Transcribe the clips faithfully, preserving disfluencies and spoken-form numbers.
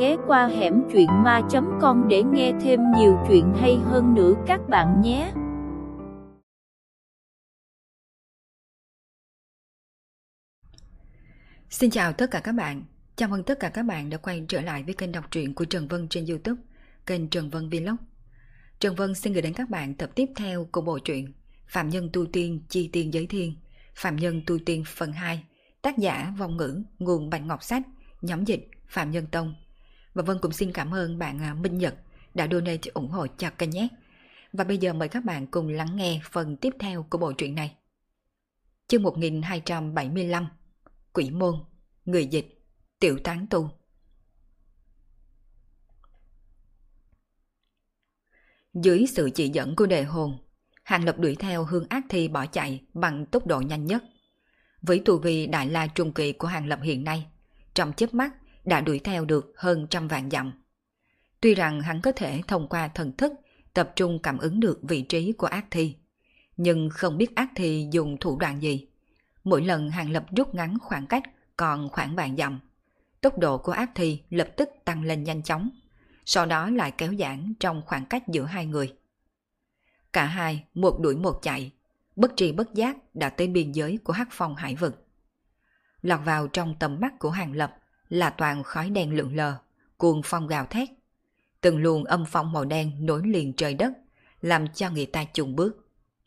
ghé qua hẻm truyện ma chấm com để nghe thêm nhiều chuyện hay hơn nữa các bạn nhé. Xin chào tất cả các bạn. Chào mừng tất cả các bạn đã quay trở lại với kênh đọc truyện của Trần Vân trên YouTube, kênh Trần Vân Vlog. Trần Vân xin gửi đến các bạn tập tiếp theo của bộ truyện Phạm Nhân Tu Tiên Chi Tiên Giới Thiên, Phạm Nhân Tu Tiên phần hai, tác giả Vong Ngữ, nguồn Bạch Ngọc Sách, nhóm dịch Phạm Nhân Tông. Và Vân cũng xin cảm ơn bạn Minh Nhật đã donate ủng hộ cho kênh nhé. Và bây giờ mời các bạn cùng lắng nghe phần tiếp theo của bộ truyện này. Chương một nghìn hai trăm bảy mươi lăm, Quỷ Môn, người dịch Tiểu Tán Tu. Dưới sự chỉ dẫn của đề hồn, Hàng Lập đuổi theo Hương Ác Thi bỏ chạy bằng tốc độ nhanh nhất. Với tu vi Đại La Trung Kỳ của Hàng Lập hiện nay, trong chớp mắt đã đuổi theo được hơn trăm vạn dặm. Tuy rằng hắn có thể thông qua thần thức tập trung cảm ứng được vị trí của Ác Thi, nhưng không biết Ác Thi dùng thủ đoạn gì. Mỗi lần Hàng Lập rút ngắn khoảng cách còn khoảng vạn dặm, tốc độ của Ác Thi lập tức tăng lên nhanh chóng, sau đó lại kéo giãn trong khoảng cách giữa hai người. Cả hai một đuổi một chạy, bất tri bất giác đã tới biên giới của Hắc Phong Hải Vực. Lọt vào trong tầm mắt của Hàng Lập là toàn khói đen lượn lờ, cuồng phong gào thét. Từng luồng âm phong màu đen nối liền trời đất, làm cho người ta chùng bước.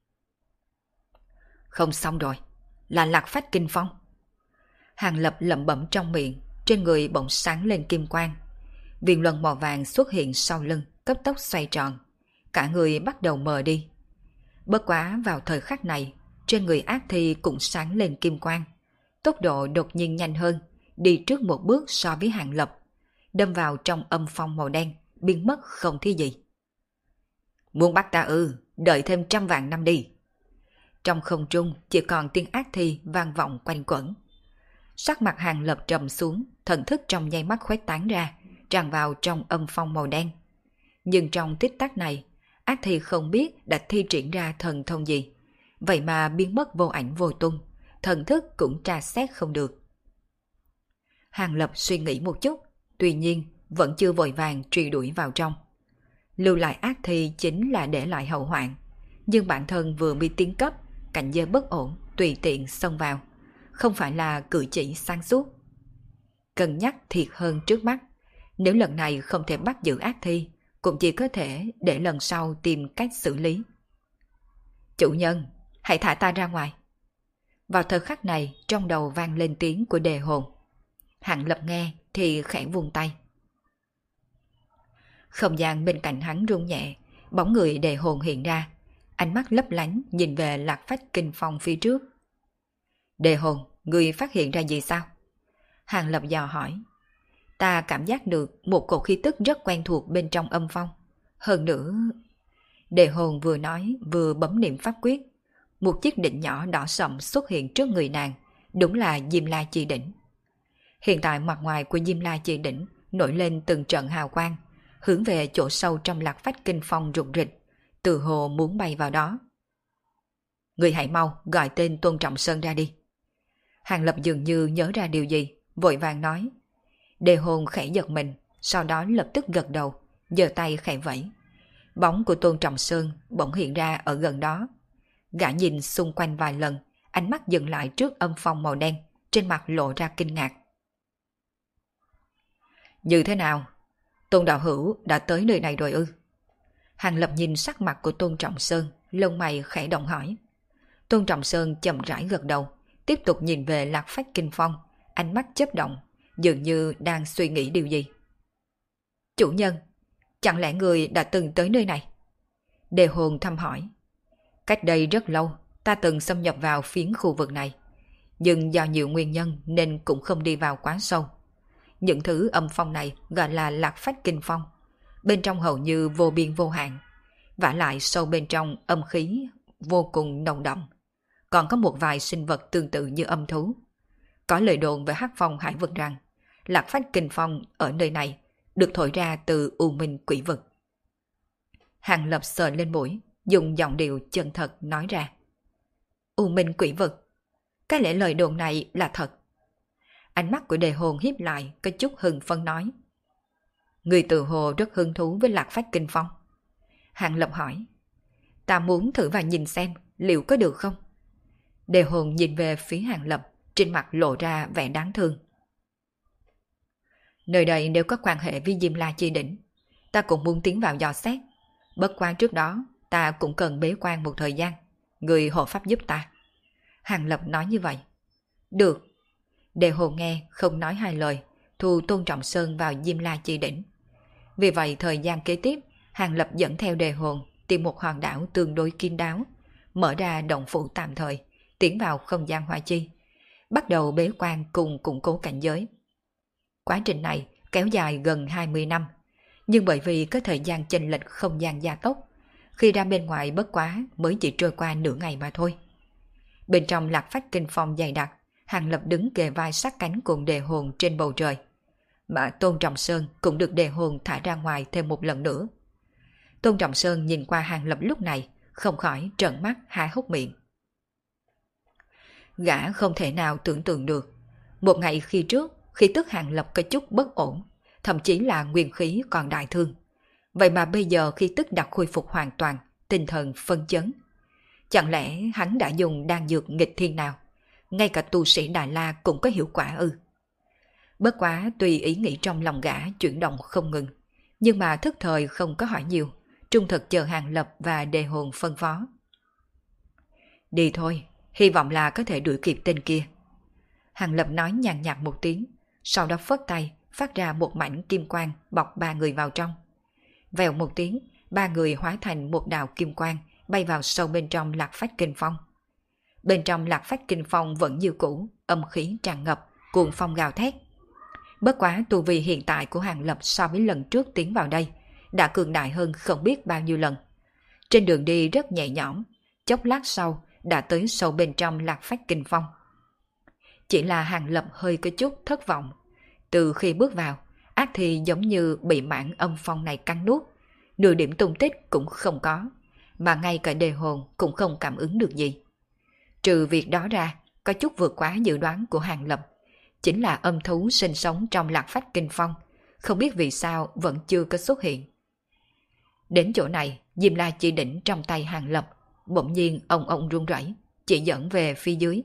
Không xong rồi, là Lạc Phách Kinh Phong. Hàng Lập lẩm bẩm trong miệng, trên người bỗng sáng lên kim quang. Viền luân màu vàng xuất hiện sau lưng, cấp tốc xoay tròn, cả người bắt đầu mờ đi. Bất quá vào thời khắc này, trên người Ác Thi cũng sáng lên kim quang, tốc độ đột nhiên nhanh hơn, đi trước một bước so với Hàng Lập, đâm vào trong âm phong màu đen, biến mất không thấy gì. Muốn bắt ta ư, đợi thêm trăm vạn năm đi. Trong không trung chỉ còn tiếng Ác Thi vang vọng quanh quẩn. Sắc mặt Hàng Lập trầm xuống, thần thức trong nháy mắt khuếch tán ra, tràn vào trong âm phong màu đen. Nhưng trong tích tắc này, Ác Thi không biết đã thi triển ra thần thông gì, vậy mà biến mất vô ảnh vô tung, thần thức cũng tra xét không được. Hàng Lập suy nghĩ một chút, tuy nhiên vẫn chưa vội vàng truy đuổi vào trong. Lưu lại Ác Thi chính là để lại hậu hoạn, nhưng bản thân vừa bị tiến cấp, cảnh giới bất ổn, tùy tiện xông vào, không phải là cử chỉ sáng suốt. Cân nhắc thiệt hơn trước mắt, nếu lần này không thể bắt giữ Ác Thi, cũng chỉ có thể để lần sau tìm cách xử lý. Chủ nhân, hãy thả ta ra ngoài. Vào thời khắc này, trong đầu vang lên tiếng của đề hồn. Hàng Lập nghe thì khẽ vung tay. Không gian bên cạnh hắn rung nhẹ, bóng người đề hồn hiện ra, ánh mắt lấp lánh nhìn về Lạc Phách Kinh Phong phía trước. Đề hồn, ngươi phát hiện ra gì sao? Hàng Lập dò hỏi. Ta cảm giác được một cổ khí tức rất quen thuộc bên trong âm phong. Hơn nữa... Đề hồn vừa nói vừa bấm niệm pháp quyết. Một chiếc đỉnh nhỏ đỏ sậm xuất hiện trước người nàng, đúng là Diêm La Chi Đỉnh. Hiện tại mặt ngoài của Diêm La Chi Đỉnh nổi lên từng trận hào quang, hướng về chỗ sâu trong Lạc Phách Kinh Phong rụt rịch, từ hồ muốn bay vào đó. Người hãy mau gọi tên Tôn Trọng Sơn ra đi. Hàng Lập dường như nhớ ra điều gì, vội vàng nói. Đề hồn khẽ giật mình, sau đó lập tức gật đầu, giơ tay khẽ vẫy. Bóng của Tôn Trọng Sơn bỗng hiện ra ở gần đó. Gã nhìn xung quanh vài lần, ánh mắt dừng lại trước âm phong màu đen, trên mặt lộ ra kinh ngạc. Như thế nào? Tôn đạo hữu đã tới nơi này rồi ư? Hàng Lập nhìn sắc mặt của Tôn Trọng Sơn, lông mày khẽ động hỏi. Tôn Trọng Sơn chậm rãi gật đầu, tiếp tục nhìn về Lạc Phách Kinh Phong, ánh mắt chớp động, dường như đang suy nghĩ điều gì. Chủ nhân, chẳng lẽ người đã từng tới nơi này? Đề hồn thăm hỏi. Cách đây rất lâu, ta từng xâm nhập vào phiến khu vực này, nhưng do nhiều nguyên nhân nên cũng không đi vào quá sâu. Những thứ âm phong này gọi là Lạc Phách Kinh Phong, bên trong hầu như vô biên vô hạn, vả lại sâu bên trong âm khí vô cùng nồng đậm. Còn có một vài sinh vật tương tự như âm thú. Có lời đồn về Hắc Phong Hải Vực rằng Lạc Phách Kinh Phong ở nơi này được thổi ra từ U Minh Quỷ Vực. Hàng Lập sờ lên mũi, dùng giọng điệu chân thật nói ra. U Minh Quỷ Vực, cái lẽ lời đồn này là thật? Ánh mắt của đề hồn hiếp lại, có chút hừng phân nói. Người tự hồ rất hứng thú với Lạc Phách Kinh Phong. Hàng Lập hỏi, ta muốn thử vào nhìn xem liệu có được không? Đề Hồn nhìn về phía Hàng Lập, trên mặt lộ ra vẻ đáng thương. Nơi đây nếu có quan hệ với Diêm La Chi Đỉnh, ta cũng muốn tiến vào dò xét. Bất quá trước đó, ta cũng cần bế quan một thời gian. Người hộ pháp giúp ta. Hàng Lập nói như vậy. Được. Đề Hồn nghe không nói hai lời, thu Tôn Trọng Sơn vào Diêm La Chi Đỉnh. Vì vậy thời gian kế tiếp, Hàng Lập dẫn theo Đề Hồn tìm một hòn đảo tương đối kín đáo, mở ra động phủ tạm thời, tiến vào không gian Hoa Chi, bắt đầu bế quan cùng củng cố cảnh giới. Quá trình này kéo dài gần hai mươi năm, nhưng bởi vì có thời gian chênh lệch không gian gia tốc, khi ra bên ngoài bất quá mới chỉ trôi qua nửa ngày mà thôi. Bên trong Lạc Phách Kinh Phong dày đặc, Hàng Lập đứng kề vai sát cánh cùng Đề Hồn trên bầu trời, mà Tôn Trọng Sơn cũng được Đề Hồn thả ra ngoài thêm một lần nữa. Tôn Trọng Sơn nhìn qua Hàng Lập lúc này, không khỏi trợn mắt há hốc miệng. Gã không thể nào tưởng tượng được, một ngày khi trước, khí tức Hàng Lập có chút bất ổn, thậm chí là nguyên khí còn đại thương. Vậy mà bây giờ khí tức đã khôi phục hoàn toàn, tinh thần phân chấn. Chẳng lẽ hắn đã dùng đan dược nghịch thiên nào? Ngay cả tu sĩ Đại La cũng có hiệu quả ư? Bất quá tùy ý nghĩ trong lòng gã chuyển động không ngừng, nhưng mà thức thời không có hỏi nhiều, trung thực chờ Hàng Lập và Đề Hồn phân phó. Đi thôi, hy vọng là có thể đuổi kịp tên kia. Hàng Lập nói nhàn nhạt một tiếng, sau đó phất tay, phát ra một mảnh kim quang bọc ba người vào trong. Vèo một tiếng, ba người hóa thành một đạo kim quang, bay vào sâu bên trong Lạc Phách Kinh Phong. Bên trong Lạc Phách Kinh Phong vẫn như cũ, âm khí tràn ngập, cuồng phong gào thét. Bất quá tu vi hiện tại của Hàng Lập so với lần trước tiến vào đây, đã cường đại hơn không biết bao nhiêu lần. Trên đường đi rất nhẹ nhõm, chốc lát sau đã tới sâu bên trong Lạc Phách Kinh Phong. Chỉ là Hàng Lập hơi có chút thất vọng. Từ khi bước vào, ác thì giống như bị mảng âm phong này cắn nuốt, nửa điểm tung tích cũng không có, mà ngay cả Đề Hồn cũng không cảm ứng được gì. Trừ việc đó ra, có chút vượt quá dự đoán của Hàng Lập, chính là âm thú sinh sống trong Lạc Phách Kinh Phong, không biết vì sao vẫn chưa có xuất hiện. Đến chỗ này, Diêm La Chi Đỉnh trong tay Hàng Lập, bỗng nhiên ông ông run rẩy, chỉ dẫn về phía dưới.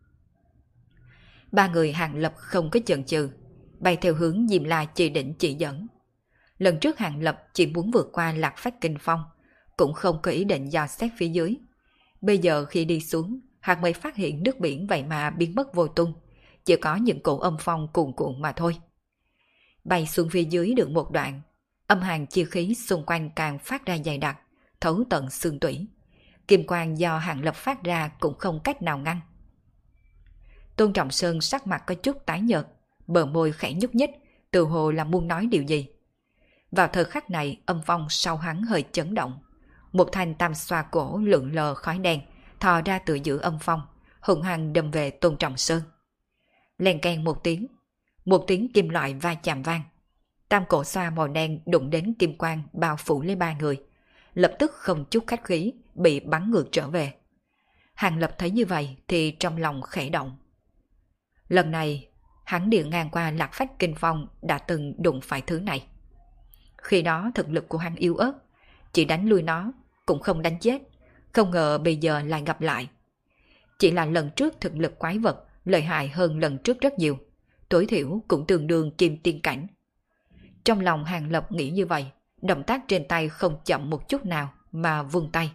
Ba người Hàng Lập không có chần chừ, bay theo hướng Diêm La Chi Đỉnh chỉ dẫn. Lần trước Hàng Lập chỉ muốn vượt qua Lạc Phách Kinh Phong, cũng không có ý định dò xét phía dưới. Bây giờ khi đi xuống, hắn mới phát hiện nước biển vậy mà biến mất vô tung, chỉ có những cổ âm phong cuồn cuộn mà thôi. Bay xuống phía dưới được một đoạn, âm hàn chi khí xung quanh càng phát ra dày đặc, thấu tận xương tủy. Kim quang do Hàng Lập phát ra cũng không cách nào ngăn. Tôn Trọng Sơn sắc mặt có chút tái nhợt, bờ môi khẽ nhúc nhích, tự hồ là muốn nói điều gì. Vào thời khắc này, âm phong sau hắn hơi chấn động. Một thanh tam xoa cổ lượn lờ khói đen, thò ra từ giữa âm phong, hùng hăng đâm về Tôn Trọng Sơn. Len keng một tiếng, một tiếng kim loại va chạm vang. Tam cổ xoa màu đen đụng đến kim quang bao phủ lấy ba người, lập tức không chút khách khí bị bắn ngược trở về. Hàng Lập thấy như vậy thì trong lòng khẽ động. Lần này, hắn đi ngang qua Lạc Phách Kinh Phong đã từng đụng phải thứ này. Khi đó thực lực của hắn yếu ớt, chỉ đánh lui nó, cũng không đánh chết, không ngờ bây giờ lại gặp lại. Chỉ là lần trước thực lực quái vật lợi hại hơn lần trước rất nhiều, tối thiểu cũng tương đương kim tiên cảnh. Trong lòng Hàng Lập nghĩ như vậy, động tác trên tay không chậm một chút nào mà vung tay.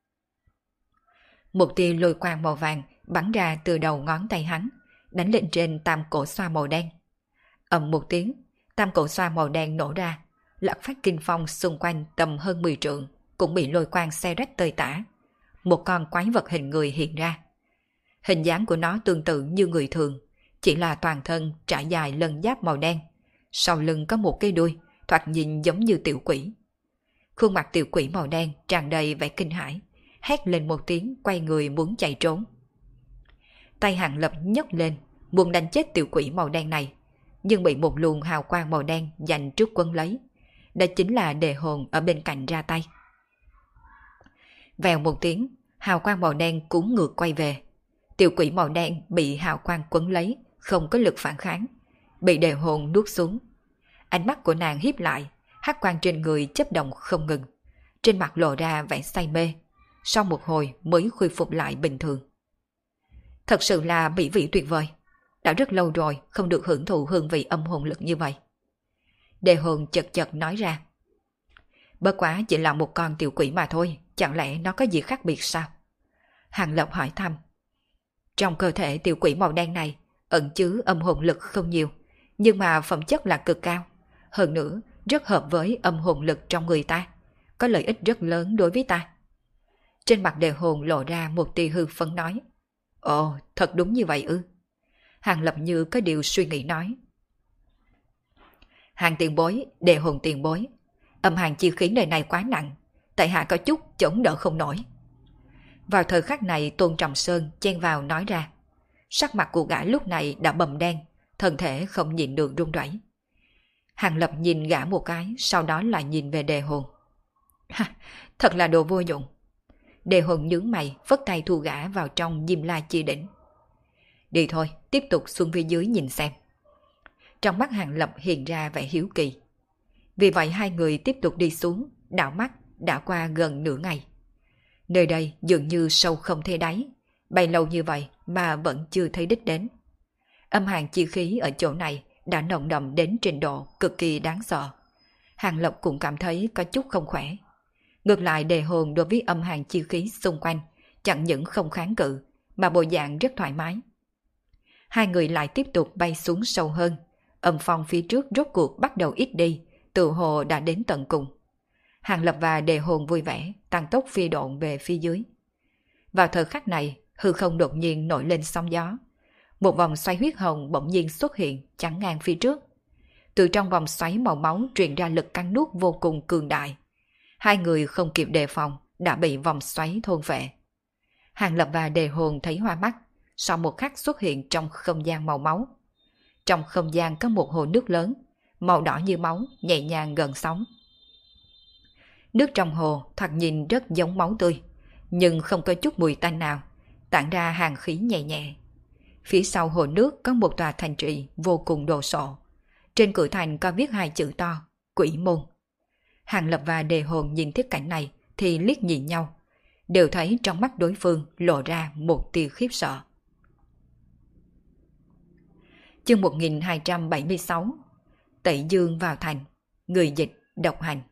Một tia lôi quang màu vàng bắn ra từ đầu ngón tay hắn, đánh lên trên tam cổ xoa màu đen. Ầm một tiếng, tam cổ xoa màu đen nổ ra, Lạc Phách Kinh Phong xung quanh tầm hơn mười trượng cũng bị lôi quang xé rách tơi tả. Một con quái vật hình người hiện ra. Hình dáng của nó tương tự như người thường, chỉ là toàn thân trải dài lân giáp màu đen, sau lưng có một cái đuôi, thoạt nhìn giống như tiểu quỷ. Khuôn mặt tiểu quỷ màu đen tràn đầy vẻ kinh hãi, hét lên một tiếng quay người muốn chạy trốn. Tay Hàng Lập nhấc lên, muốn đánh chết tiểu quỷ màu đen này, nhưng bị một luồng hào quang màu đen giành trước quân lấy. Đó chính là Đề Hồn ở bên cạnh ra tay. Vèo một tiếng, hào quang màu đen cuốn ngược quay về. Tiểu quỷ màu đen bị hào quang quấn lấy, không có lực phản kháng, bị Đề Hồn nuốt xuống. Ánh mắt của nàng híp lại, hắc quang trên người chớp động không ngừng, trên mặt lộ ra vẻ say mê, sau một hồi mới khôi phục lại bình thường. Thật sự là mỹ vị tuyệt vời, đã rất lâu rồi không được hưởng thụ hương vị âm hồn lực như vậy. Đề hồn chật chật nói ra. Bất quá chỉ là một con tiểu quỷ mà thôi, chẳng lẽ nó có gì khác biệt sao? Hàng Lập hỏi thăm. Trong cơ thể tiểu quỷ màu đen này ẩn chứa âm hồn lực không nhiều, nhưng mà phẩm chất là cực cao. Hơn nữa, rất hợp với âm hồn lực trong người ta, có lợi ích rất lớn đối với ta. Trên mặt đề hồn lộ ra một tia hư phấn nói. Ồ, thật đúng như vậy ư? Hàng Lập như có điều suy nghĩ nói. Hàng tiền bối, đề hồn tiền bối, âm hàn chi khí đời này quá nặng, tại hạ có chút chống đỡ không nổi. Vào thời khắc này Tôn Trọng Sơn chen vào nói ra. Sắc mặt của gã lúc này đã bầm đen, thân thể không nhịn được run rẩy. Hàng Lập nhìn gã một cái, sau đó lại nhìn về đề hồn. Ha, thật là đồ vô dụng. Đề hồn nhướng mày, vất tay thu gã vào trong Diêm La Chi Đỉnh. Đi thôi, tiếp tục xuống phía dưới nhìn xem. Trong mắt Hàng Lập hiện ra vẻ hiếu kỳ. Vì vậy hai người tiếp tục đi xuống, đảo mắt đã qua gần nửa ngày. Nơi đây dường như sâu không thấy đáy, bay lâu như vậy mà vẫn chưa thấy đích đến. Âm hàn chi khí ở chỗ này đã nồng đậm đến trình độ cực kỳ đáng sợ. Hàng Lập cũng cảm thấy có chút không khỏe. Ngược lại đề hồn đối với âm hàn chi khí xung quanh chẳng những không kháng cự mà bộ dạng rất thoải mái. Hai người lại tiếp tục bay xuống sâu hơn. Âm phong phía trước rốt cuộc bắt đầu ít đi, tự hồ đã đến tận cùng. Hàng Lập và đề hồn vui vẻ tăng tốc phi độn về phía dưới. Vào thời khắc này hư không đột nhiên nổi lên sóng gió. Một vòng xoáy huyết hồng bỗng nhiên xuất hiện chắn ngang phía trước. Từ trong vòng xoáy màu máu truyền ra lực cắn nuốt vô cùng cường đại. Hai người không kịp đề phòng đã bị vòng xoáy thôn phệ. Hàng Lập và đề hồn thấy hoa mắt, sau một khắc xuất hiện trong không gian màu máu. Trong không gian có một hồ nước lớn, màu đỏ như máu, nhẹ nhàng gần sóng. Nước trong hồ thoạt nhìn rất giống máu tươi, nhưng không có chút mùi tanh nào, tản ra hàn khí nhẹ nhẹ. Phía sau hồ nước có một tòa thành trì vô cùng đồ sộ. Trên cửa thành có viết hai chữ to, Quỷ Môn. Hàng Lập và đề hồn nhìn thấy cảnh này thì liếc nhìn nhau, đều thấy trong mắt đối phương lộ ra một tia khiếp sợ. Chương một nghìn hai trăm bảy mươi sáu. Tẩy Dương vào thành. Người dịch độc hành.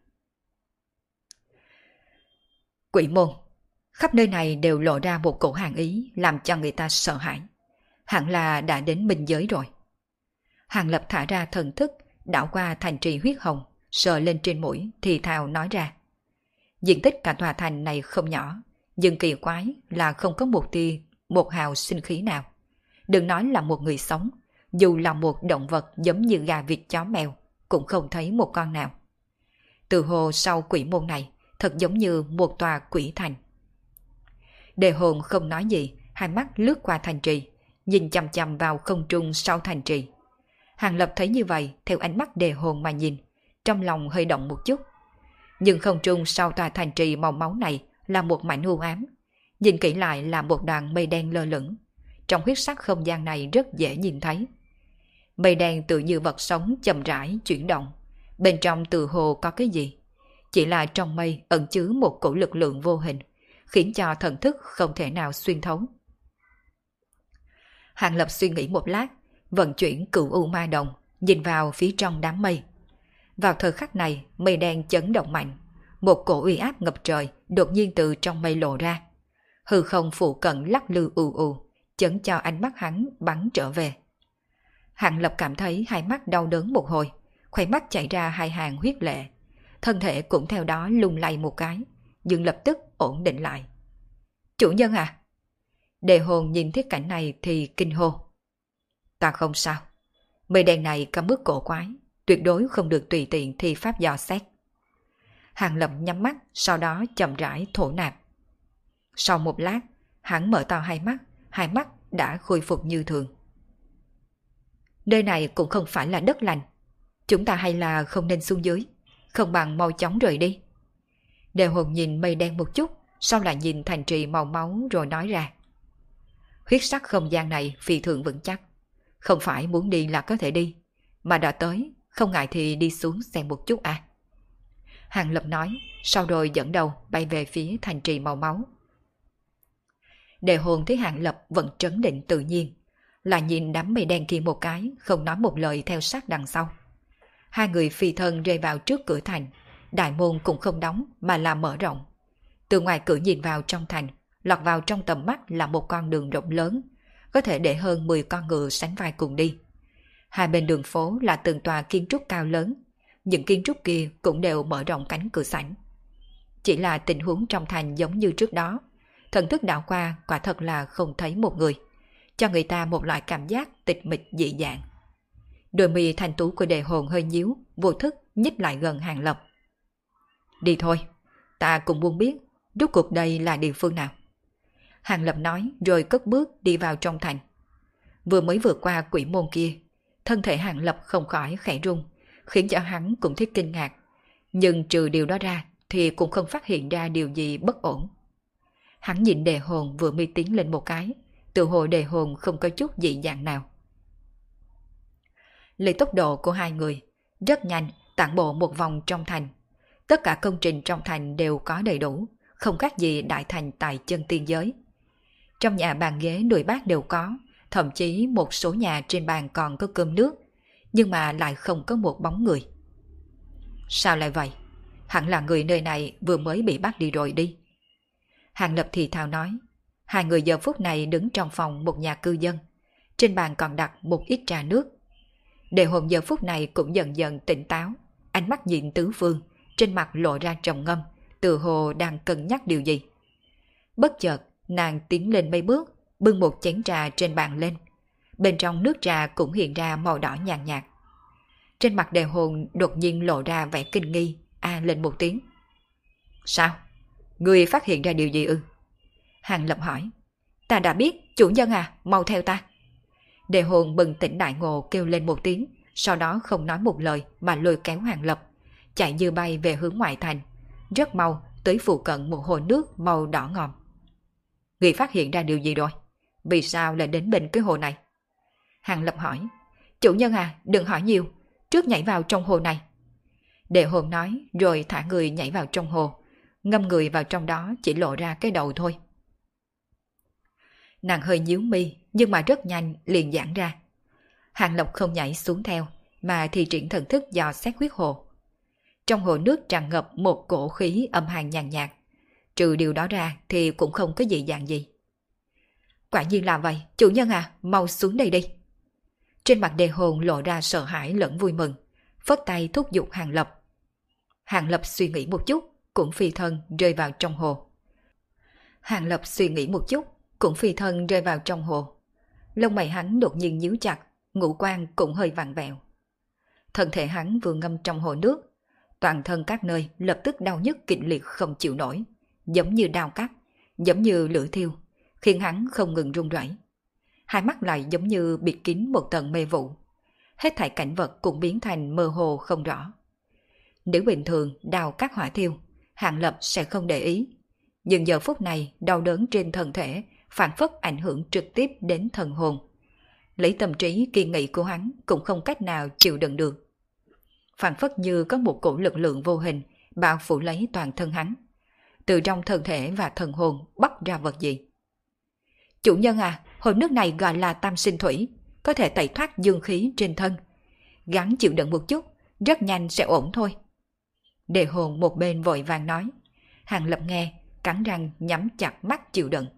Quỷ Môn. Khắp nơi này đều lộ ra một cổ hàn ý làm cho người ta sợ hãi. Hẳn là đã đến biên giới rồi. Hàng Lập thả ra thần thức, đảo qua thành trì huyết hồng, sờ lên trên mũi thì thào nói ra. Diện tích cả tòa thành này không nhỏ, nhưng kỳ quái là không có một tia, một hào sinh khí nào. Đừng nói là một người sống, dù là một động vật giống như gà vịt chó mèo, cũng không thấy một con nào. Từ hồ sau quỷ môn này, thật giống như một tòa quỷ thành. Đề hồn không nói gì, hai mắt lướt qua thành trì, nhìn chằm chằm vào không trung sau thành trì. Hàng Lập thấy như vậy, theo ánh mắt đề hồn mà nhìn, trong lòng hơi động một chút. Nhưng không trung sau tòa thành trì màu máu này là một mảnh u ám, nhìn kỹ lại là một đoàn mây đen lơ lửng. Trong huyết sắc không gian này rất dễ nhìn thấy. Mây đen tự như vật sống chậm rãi chuyển động, bên trong từ hồ có cái gì? Chỉ là trong mây ẩn chứa một cổ lực lượng vô hình, khiến cho thần thức không thể nào xuyên thấu. Hàng Lập suy nghĩ một lát, vận chuyển cửu u ma đồng, nhìn vào phía trong đám mây. Vào thời khắc này, mây đen chấn động mạnh, một cổ uy áp ngập trời đột nhiên từ trong mây lộ ra. Hư không phụ cận lắc lư ù ù, chấn cho ánh mắt hắn bắn trở về. Hàng Lập cảm thấy hai mắt đau đớn một hồi, khóe mắt chảy ra hai hàng huyết lệ, thân thể cũng theo đó lung lay một cái, nhưng lập tức ổn định lại. Chủ nhân à? Đề hồn nhìn thấy cảnh này thì kinh hô. Ta không sao, mây đen này có mức cổ quái, tuyệt đối không được tùy tiện thi pháp dò xét. Hàng Lập nhắm mắt, sau đó chậm rãi thổ nạp. Sau một lát, hắn mở to hai mắt, hai mắt đã khôi phục như thường. Nơi này cũng không phải là đất lành, chúng ta hay là không nên xuống dưới, không bằng mau chóng rời đi. Đề hồn nhìn mây đen một chút, sau lại nhìn thành trì màu máu rồi nói ra. Huyết sắc không gian này phi thường vững chắc, không phải muốn đi là có thể đi, mà đã tới, không ngại thì đi xuống xem một chút à. Hàng Lập nói, sau rồi dẫn đầu bay về phía thành trì màu máu. Đề Hồn thấy Hàng Lập vẫn trấn định tự nhiên, là nhìn đám mây đen kia một cái, không nói một lời theo sát đằng sau. Hai người phi thân rơi vào trước cửa thành, đại môn cũng không đóng mà là mở rộng. Từ ngoài cửa nhìn vào trong thành, lọt vào trong tầm mắt là một con đường rộng lớn, có thể để hơn mười con ngựa sánh vai cùng đi. Hai bên đường phố là từng tòa kiến trúc cao lớn, những kiến trúc kia cũng đều mở rộng cánh cửa sảnh. Chỉ là tình huống trong thành giống như trước đó, thần thức đảo qua quả thật là không thấy một người, cho người ta một loại cảm giác tịch mịch dị dạng. Đôi mi thanh tú của Đề Hồn hơi nhíu, vô thức nhích lại gần Hàng Lập. Đi thôi, ta cũng muốn biết rốt cuộc đây là địa phương nào. Hàng Lập nói rồi cất bước đi vào trong thành. Vừa mới vượt qua quỷ môn kia, thân thể Hàng Lập không khỏi khẽ rung, khiến cho hắn cũng thấy kinh ngạc. Nhưng trừ điều đó ra thì cũng không phát hiện ra điều gì bất ổn. Hắn nhìn Đề Hồn vừa mới tiến lên một cái, tự hồ Đề Hồn không có chút dị dạng nào. Lấy tốc độ của hai người, rất nhanh tản bộ một vòng trong thành. Tất cả công trình trong thành đều có đầy đủ, không khác gì đại thành tại chân tiên giới. Trong nhà bàn ghế nồi bát đều có, thậm chí một số nhà trên bàn còn có cơm nước, nhưng mà lại không có một bóng người. Sao lại vậy? Hẳn là người nơi này vừa mới bị bắt đi rồi đi. Hàng Lập thì thào nói. Hai người giờ phút này đứng trong phòng một nhà cư dân, trên bàn còn đặt một ít trà nước. Đề Hồn giờ phút này cũng dần dần tỉnh táo, ánh mắt nhìn tứ phương, trên mặt lộ ra trầm ngâm, tự hồ đang cân nhắc điều gì. Bất chợt, nàng tiến lên mấy bước, bưng một chén trà trên bàn lên. Bên trong nước trà cũng hiện ra màu đỏ nhàn nhạt. Trên mặt Đề Hồn đột nhiên lộ ra vẻ kinh nghi, a lên một tiếng. Sao? Người phát hiện ra điều gì ư? Hàng Lập hỏi. Ta đã biết, chủ nhân à, mau theo ta. Đề Hồn bừng tỉnh đại ngộ kêu lên một tiếng, sau đó không nói một lời mà lôi kéo Hàng Lập, chạy như bay về hướng ngoại thành. Rất mau tới phụ cận một hồ nước màu đỏ ngòm. Người phát hiện ra điều gì rồi? Vì sao lại đến bên cái hồ này? Hàng Lập hỏi. Chủ nhân à, đừng hỏi nhiều, trước nhảy vào trong hồ này. Đề Hồn nói rồi thả người nhảy vào trong hồ, ngâm người vào trong đó chỉ lộ ra cái đầu thôi. Nàng hơi nhíu mi nhưng mà rất nhanh liền giãn ra. Hàng Lập không nhảy xuống theo mà thì triển thần thức dò xét huyết hồ. Trong hồ nước tràn ngập một cổ khí âm hàn nhàn nhạt, trừ điều đó ra thì cũng không có dị dạng gì. Quả nhiên là vậy, chủ nhân à, mau xuống đây đi. Trên mặt Đề Hồn lộ ra sợ hãi lẫn vui mừng, phất tay thúc giục Hàng Lập. Hàng Lập suy nghĩ một chút, cũng phi thân rơi vào trong hồ. Hàng Lập suy nghĩ một chút, cũng phi thân rơi vào trong hồ. Lông mày hắn đột nhiên nhíu chặt, ngũ quan cũng hơi vặn vẹo. Thân thể hắn vừa ngâm trong hồ nước, toàn thân các nơi lập tức đau nhức kịch liệt không chịu nổi, giống như đao cắt, giống như lửa thiêu, khiến hắn không ngừng run rẩy. Hai mắt lại giống như bịt kín một tầng mê vụ. Hết thảy cảnh vật cũng biến thành mơ hồ không rõ. Nếu bình thường đao cắt hỏa thiêu, Hàng Lập sẽ không để ý. Nhưng giờ phút này đau đớn trên thân thể phản phất ảnh hưởng trực tiếp đến thần hồn. Lấy tâm trí kiên nghị của hắn cũng không cách nào chịu đựng được. Phản phất như có một cổ lực lượng vô hình bao phủ lấy toàn thân hắn. Từ trong thân thể và thần hồn bắt ra vật gì. Chủ nhân à, hồ nước này gọi là tam sinh thủy, có thể tẩy thoát dương khí trên thân. Gắng chịu đựng một chút, rất nhanh sẽ ổn thôi. Đề Hồn một bên vội vàng nói. Hàng Lập nghe, cắn răng nhắm chặt mắt chịu đựng.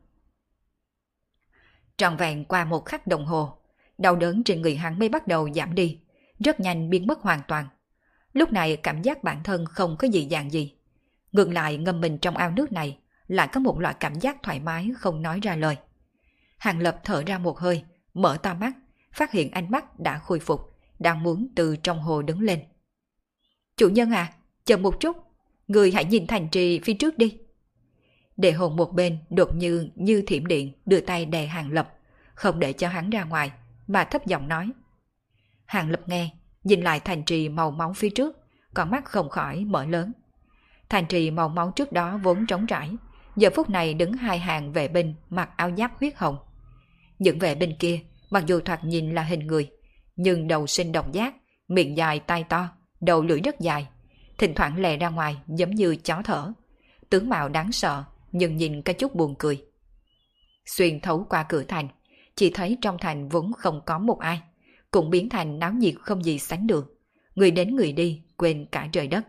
Trọn vẹn qua một khắc đồng hồ, đau đớn trên người hắn mới bắt đầu giảm đi, rất nhanh biến mất hoàn toàn. Lúc này cảm giác bản thân không có gì dạng gì. Ngược lại ngâm mình trong ao nước này, lại có một loại cảm giác thoải mái không nói ra lời. Hàng Lập thở ra một hơi, mở to mắt, phát hiện ánh mắt đã khôi phục, đang muốn từ trong hồ đứng lên. Chủ nhân à, chờ một chút, người hãy nhìn thành trì phía trước đi. Đề Hồn một bên đột như như thiểm điện đưa tay đè Hàng Lập, không để cho hắn ra ngoài, mà thấp giọng nói. Hàng Lập nghe, nhìn lại thành trì màu máu phía trước, con mắt không khỏi mở lớn. Thành trì màu máu trước đó vốn trống trải, giờ phút này đứng hai hàng vệ binh mặc áo giáp huyết hồng. Những vệ binh kia, mặc dù thoạt nhìn là hình người, nhưng đầu sinh độc giác, miệng dài tai to, đầu lưỡi rất dài, thỉnh thoảng lè ra ngoài giống như chó thở. Tướng mạo đáng sợ, nhưng nhìn có chút buồn cười. Xuyên thấu qua cửa thành, chỉ thấy trong thành vốn không có một ai, cũng biến thành náo nhiệt không gì sánh được. Người đến người đi, quên cả trời đất.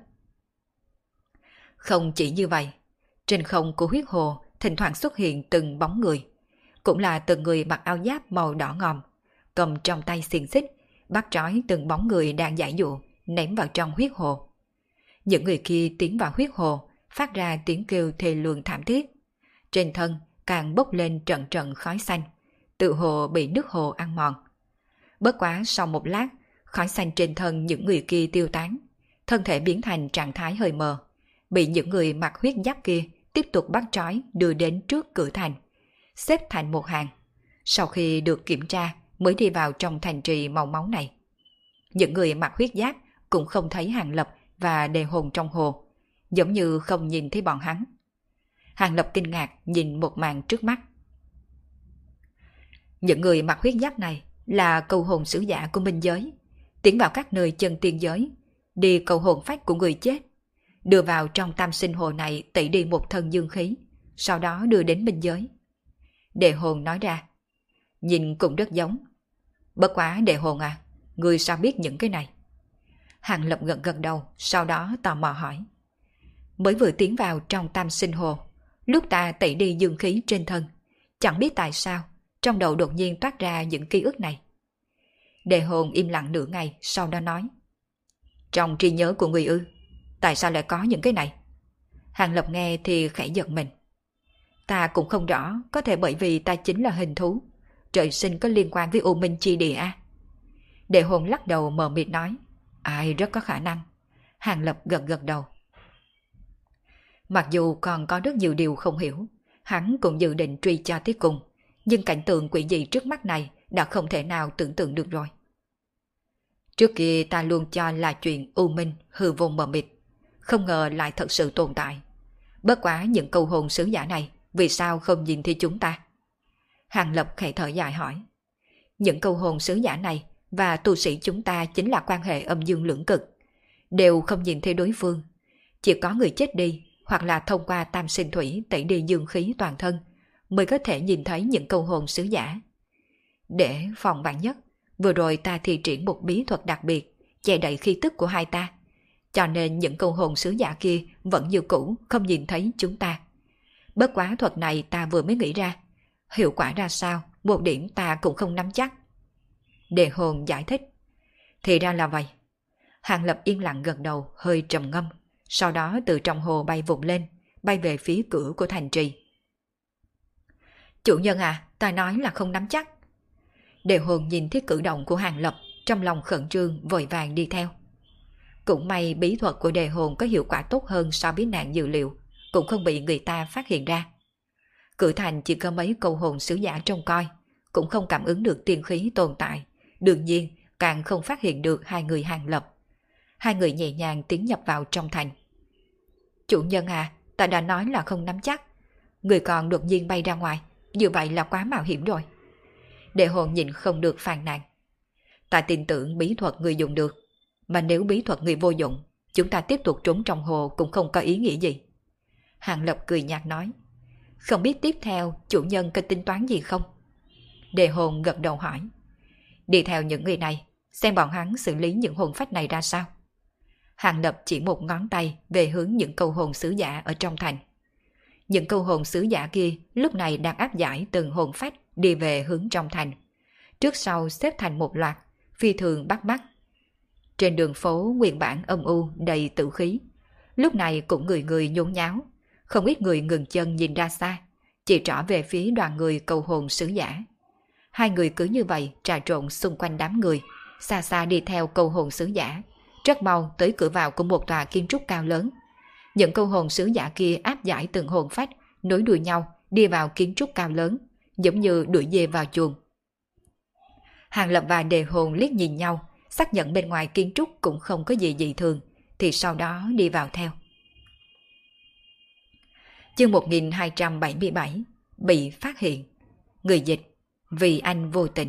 Không chỉ như vậy, trên không của huyết hồ thỉnh thoảng xuất hiện từng bóng người. Cũng là từng người mặc áo giáp màu đỏ ngòm, cầm trong tay xiềng xích, bắt trói từng bóng người đang giải dụ, ném vào trong huyết hồ. Những người kia tiến vào huyết hồ, phát ra tiếng kêu thê lương thảm thiết. Trên thân càng bốc lên trận trận khói xanh, tự hồ bị nước hồ ăn mòn. Bất quá sau một lát, khói xanh trên thân những người kia tiêu tán, thân thể biến thành trạng thái hơi mờ, bị những người mặc huyết giáp kia tiếp tục bắt trói đưa đến trước cửa thành, xếp thành một hàng. Sau khi được kiểm tra mới đi vào trong thành trì màu máu này. Những người mặc huyết giáp cũng không thấy Hàng Lập và Đề Hồn trong hồ, giống như không nhìn thấy bọn hắn. Hàng Lập kinh ngạc nhìn một màn trước mắt. Những người mặc huyết giáp này là cầu hồn sứ giả của minh giới, tiến vào các nơi chân tiên giới, đi cầu hồn phách của người chết, đưa vào trong tam sinh hồ này tẩy đi một thân dương khí, sau đó đưa đến minh giới. Đề Hồn nói ra, nhìn cũng rất giống. Bất quá Đề Hồn à, người sao biết những cái này? Hàng Lập gật gật đầu, sau đó tò mò hỏi. Mới vừa tiến vào trong tam sinh hồ, lúc ta tẩy đi dương khí trên thân, chẳng biết tại sao trong đầu đột nhiên toát ra những ký ức này. Đề Hồn im lặng nửa ngày, sau đó nói, trong trí nhớ của người ư, tại sao lại có những cái này? Hàng Lập nghe thì khẽ giật mình. Ta cũng không rõ, có thể bởi vì ta chính là hình thú, trời sinh có liên quan với U Minh Chi Địa a. Đề Hồn lắc đầu mờ mịt nói, ai rất có khả năng. Hàng Lập gật gật đầu. Mặc dù còn có rất nhiều điều không hiểu, hắn cũng dự định truy tra tới cùng, nhưng cảnh tượng quỷ dị trước mắt này đã không thể nào tưởng tượng được rồi. Trước kia ta luôn cho là chuyện u minh, hư vô mờ mịt, không ngờ lại thật sự tồn tại. Bất quá những câu hồn sứ giả này, vì sao không nhìn thấy chúng ta? Hàng Lập khẽ thở dài hỏi. Những câu hồn sứ giả này và tu sĩ chúng ta chính là quan hệ âm dương lưỡng cực, đều không nhìn thấy đối phương. Chỉ có người chết đi, hoặc là thông qua tam sinh thủy tẩy đi dương khí toàn thân, mới có thể nhìn thấy những câu hồn sứ giả. Để phòng vạn nhất, vừa rồi ta thi triển một bí thuật đặc biệt, che đậy khí tức của hai ta, cho nên những câu hồn sứ giả kia vẫn như cũ không nhìn thấy chúng ta. Bất quá thuật này ta vừa mới nghĩ ra, hiệu quả ra sao, một điểm ta cũng không nắm chắc. Đề Hồn giải thích. Thì ra là vậy. Hàng Lập yên lặng gật đầu, hơi trầm ngâm, sau đó từ trong hồ bay vụt lên, bay về phía cửa của thành trì. Chủ nhân à, ta nói là không nắm chắc. Đề Hồn nhìn thấy cử động của Hàng Lập, trong lòng khẩn trương vội vàng đi theo. Cũng may bí thuật của Đề Hồn có hiệu quả tốt hơn so với nạn dự liệu, cũng không bị người ta phát hiện ra. Cửa thành chỉ có mấy câu hồn sứ giả trông coi, cũng không cảm ứng được tiên khí tồn tại, đương nhiên càng không phát hiện được hai người Hàng Lập. Hai người nhẹ nhàng tiến nhập vào trong thành. Chủ nhân à, ta đã nói là không nắm chắc, người còn đột nhiên bay ra ngoài, như vậy là quá mạo hiểm rồi. Đề Hồn nhìn không được phàn nàn. Ta tin tưởng bí thuật người dùng được, mà nếu bí thuật người vô dụng, chúng ta tiếp tục trốn trong hồ cũng không có ý nghĩa gì. Hàng Lập cười nhạt nói. Không biết tiếp theo chủ nhân có tính toán gì không? Đề Hồn gật đầu hỏi. Đi theo những người này, xem bọn hắn xử lý những hồn phách này ra sao. Hàng Lập chỉ một ngón tay về hướng những câu hồn sứ giả ở trong thành. Những câu hồn sứ giả kia lúc này đang áp giải từng hồn phách đi về hướng trong thành. Trước sau xếp thành một loạt, phi thường bắt mắt. Trên đường phố nguyên bản âm u đầy tử khí, lúc này cũng người người nhốn nháo. Không ít người ngừng chân nhìn ra xa, chỉ trỏ về phía đoàn người cầu hồn sứ giả. Hai người cứ như vậy trà trộn xung quanh đám người, xa xa đi theo cầu hồn sứ giả, rất mau tới cửa vào của một tòa kiến trúc cao lớn. Những câu hồn sứ giả kia áp giải từng hồn phách, nối đuôi nhau đi vào kiến trúc cao lớn, giống như đuổi dê vào chuồng. Hàng Lập và Đề Hồn liếc nhìn nhau, xác nhận bên ngoài kiến trúc cũng không có gì dị thường, thì sau đó đi vào theo. Chương một nghìn hai trăm bảy mươi bảy, bị phát hiện. Người dịch, vì anh vô tình.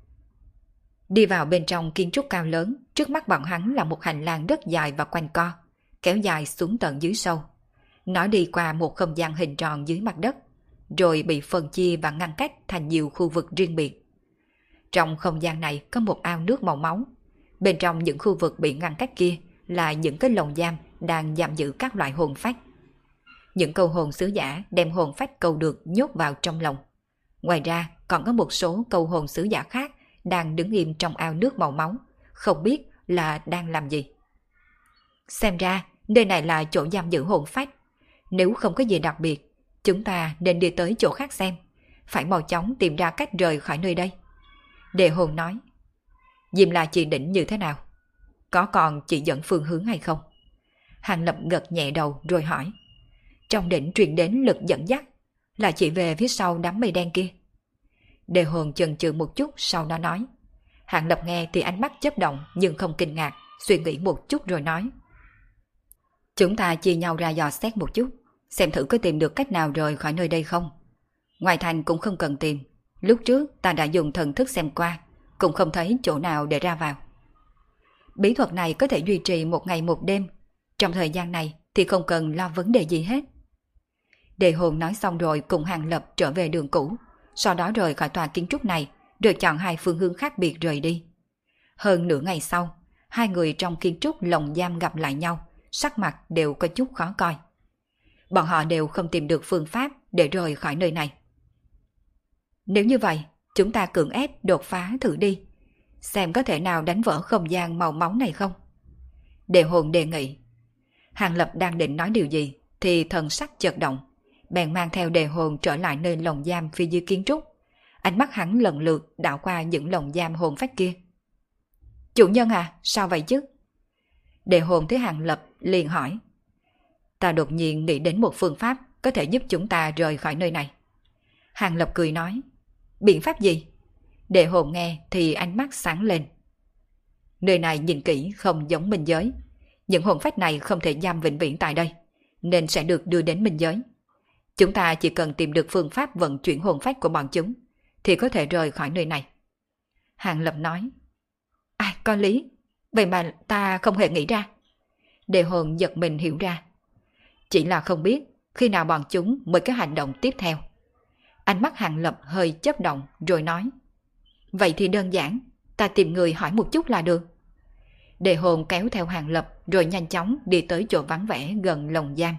Đi vào bên trong kiến trúc cao lớn, trước mắt bọn hắn là một hành lang rất dài và quanh co, kéo dài xuống tận dưới sâu. Nó đi qua một không gian hình tròn dưới mặt đất, rồi bị phân chia và ngăn cách thành nhiều khu vực riêng biệt. Trong không gian này có một ao nước màu máu. Bên trong những khu vực bị ngăn cách kia là những cái lồng giam đang giam giữ các loại hồn phách. Những câu hồn sứ giả đem hồn phách câu được nhốt vào trong lồng. Ngoài ra còn có một số câu hồn sứ giả khác đang đứng im trong ao nước màu máu, không biết là đang làm gì. Xem ra nơi này là chỗ giam giữ hồn phách. Nếu không có gì đặc biệt, chúng ta nên đi tới chỗ khác xem. Phải mau chóng tìm ra cách rời khỏi nơi đây. Đề hồn nói. Diêm La chỉ đỉnh như thế nào? Có còn chỉ dẫn phương hướng hay không? Hàng Lập gật nhẹ đầu rồi hỏi. Trong đỉnh truyền đến lực dẫn dắt, là chỉ về phía sau đám mây đen kia. Đề hồn chần chừ một chút, sau đó nói. Hàng Lập nghe thì ánh mắt chớp động nhưng không kinh ngạc, suy nghĩ một chút rồi nói. Chúng ta chia nhau ra dò xét một chút, xem thử có tìm được cách nào rời khỏi nơi đây không. Ngoài thành cũng không cần tìm, lúc trước ta đã dùng thần thức xem qua, cũng không thấy chỗ nào để ra vào. Bí thuật này có thể duy trì một ngày một đêm, trong thời gian này thì không cần lo vấn đề gì hết. Đề hồn nói xong rồi cùng Hàng Lập trở về đường cũ, sau đó rời khỏi tòa kiến trúc này, rồi chọn hai phương hướng khác biệt rời đi. Hơn nửa ngày sau, hai người trong kiến trúc lồng giam gặp lại nhau, sắc mặt đều có chút khó coi. Bọn họ đều không tìm được phương pháp để rời khỏi nơi này. Nếu như vậy, chúng ta cưỡng ép đột phá thử đi, xem có thể nào đánh vỡ không gian màu máu này không? Đề hồn đề nghị. Hàng Lập đang định nói điều gì thì thần sắc chợt động, bèn mang theo đề hồn trở lại nơi lồng giam phía dưới kiến trúc. Ánh mắt hắn lần lượt đảo qua những lồng giam hồn phách kia. Chủ nhân à, sao vậy chứ? Đề hồn thấy Hàng Lập liền hỏi. Ta đột nhiên nghĩ đến một phương pháp có thể giúp chúng ta rời khỏi nơi này. Hàng Lập cười nói. Biện pháp gì? Đề hồn nghe thì ánh mắt sáng lên. Nơi này nhìn kỹ không giống minh giới. Những hồn phách này không thể giam vĩnh viễn tại đây, nên sẽ được đưa đến minh giới. Chúng ta chỉ cần tìm được phương pháp vận chuyển hồn phách của bọn chúng thì có thể rời khỏi nơi này. Hàng Lập nói. À, có lý. Vậy mà ta không hề nghĩ ra. Đề hồn giật mình hiểu ra. Chỉ là không biết khi nào bọn chúng mới có hành động tiếp theo. Ánh mắt Hàng Lập hơi chớp động rồi nói. Vậy thì đơn giản, ta tìm người hỏi một chút là được. Đề hồn kéo theo Hàng Lập rồi nhanh chóng đi tới chỗ vắng vẻ gần lồng giam.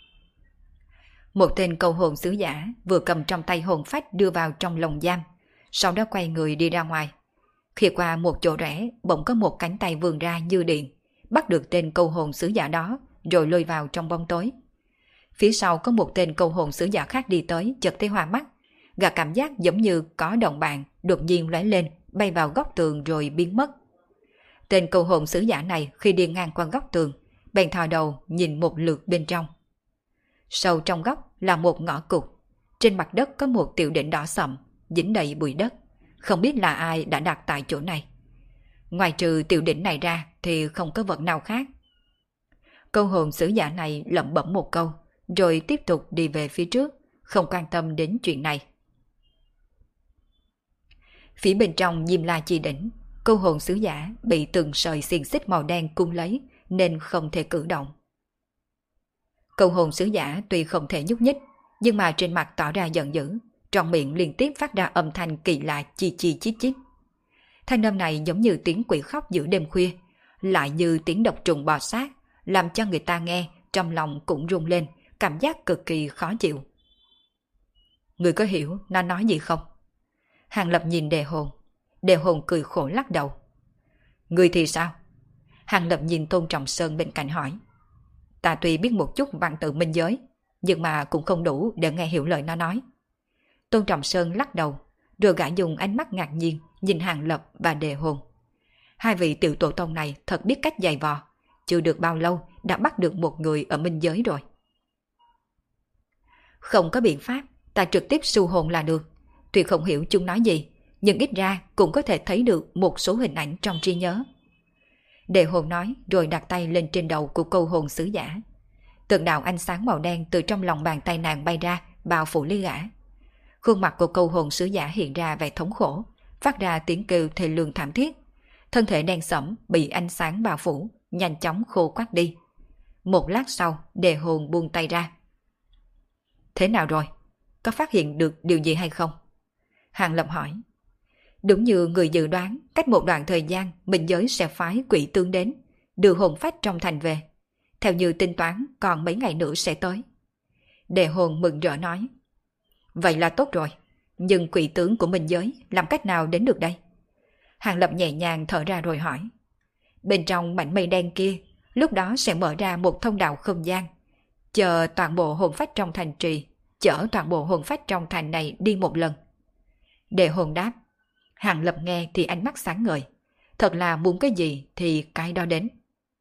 Một tên câu hồn sứ giả vừa cầm trong tay hồn phách đưa vào trong lồng giam, sau đó quay người đi ra ngoài. Khi qua một chỗ rẽ, bỗng có một cánh tay vươn ra như điện, bắt được tên câu hồn sứ giả đó rồi lôi vào trong bóng tối. Phía sau có một tên câu hồn sứ giả khác đi tới, chợt thấy hoa mắt, gã cảm giác giống như có đồng bạn đột nhiên lóe lên, bay vào góc tường rồi biến mất. Tên câu hồn sứ giả này khi đi ngang qua góc tường, bèn thò đầu nhìn một lượt bên trong. Sâu trong góc là một ngõ cụt, trên mặt đất có một tiểu đỉnh đỏ sậm, dính đầy bụi đất, không biết là ai đã đặt tại chỗ này. Ngoài trừ tiểu đỉnh này ra thì không có vật nào khác. Câu hồn sứ giả này lẩm bẩm một câu, rồi tiếp tục đi về phía trước, không quan tâm đến chuyện này. Phía bên trong Diêm La Chi đỉnh, câu hồn sứ giả bị từng sợi xiềng xích màu đen cung lấy nên không thể cử động. Câu hồn sứ giả tuy không thể nhúc nhích, nhưng mà trên mặt tỏ ra giận dữ, trong miệng liên tiếp phát ra âm thanh kỳ lạ chi chi chít chít. Thanh âm này giống như tiếng quỷ khóc giữa đêm khuya, lại như tiếng độc trùng bò sát, làm cho người ta nghe trong lòng cũng rung lên, cảm giác cực kỳ khó chịu. Người có hiểu nó nói gì không? Hàng Lập nhìn đề hồn. Đề hồn cười khổ lắc đầu. Người thì sao? Hàng Lập nhìn Tôn Trọng Sơn bên cạnh hỏi. Ta tuy biết một chút văn tự minh giới, nhưng mà cũng không đủ để nghe hiểu lời nó nói. Tôn Trọng Sơn lắc đầu, rồi gã dùng ánh mắt ngạc nhiên nhìn Hàng Lập và đề hồn. Hai vị tiểu tổ tông này thật biết cách giày vò, chưa được bao lâu đã bắt được một người ở minh giới rồi. Không có biện pháp, ta trực tiếp su hồn là được. Tuy không hiểu chúng nói gì, nhưng ít ra cũng có thể thấy được một số hình ảnh trong trí nhớ. Đề hồn nói rồi đặt tay lên trên đầu của câu hồn sứ giả. Từng đạo ánh sáng màu đen từ trong lòng bàn tay nàng bay ra, bao phủ lấy gã. Khuôn mặt của câu hồn sứ giả hiện ra vẻ thống khổ, phát ra tiếng kêu thê lương thảm thiết. Thân thể đen sẫm bị ánh sáng bao phủ, nhanh chóng khô quắt đi. Một lát sau, Đề Hồn buông tay ra. Thế nào rồi? Có phát hiện được điều gì hay không? Hàng Lập hỏi. Đúng như người dự đoán, cách một đoạn thời gian minh giới sẽ phái quỷ tướng đến, đưa hồn phách trong thành về. Theo như tính toán, còn mấy ngày nữa sẽ tới. Đề Hồn mừng rỡ nói. Vậy là tốt rồi, nhưng quỷ tướng của minh giới làm cách nào đến được đây? Hàng Lập nhẹ nhàng thở ra rồi hỏi. Bên trong mảnh mây đen kia, lúc đó sẽ mở ra một thông đạo không gian, chờ toàn bộ hồn phách trong thành trì, chở toàn bộ hồn phách trong thành này đi một lần. Đề Hồn đáp. Hàng Lập nghe thì ánh mắt sáng ngời. Thật là muốn cái gì thì cái đó đến.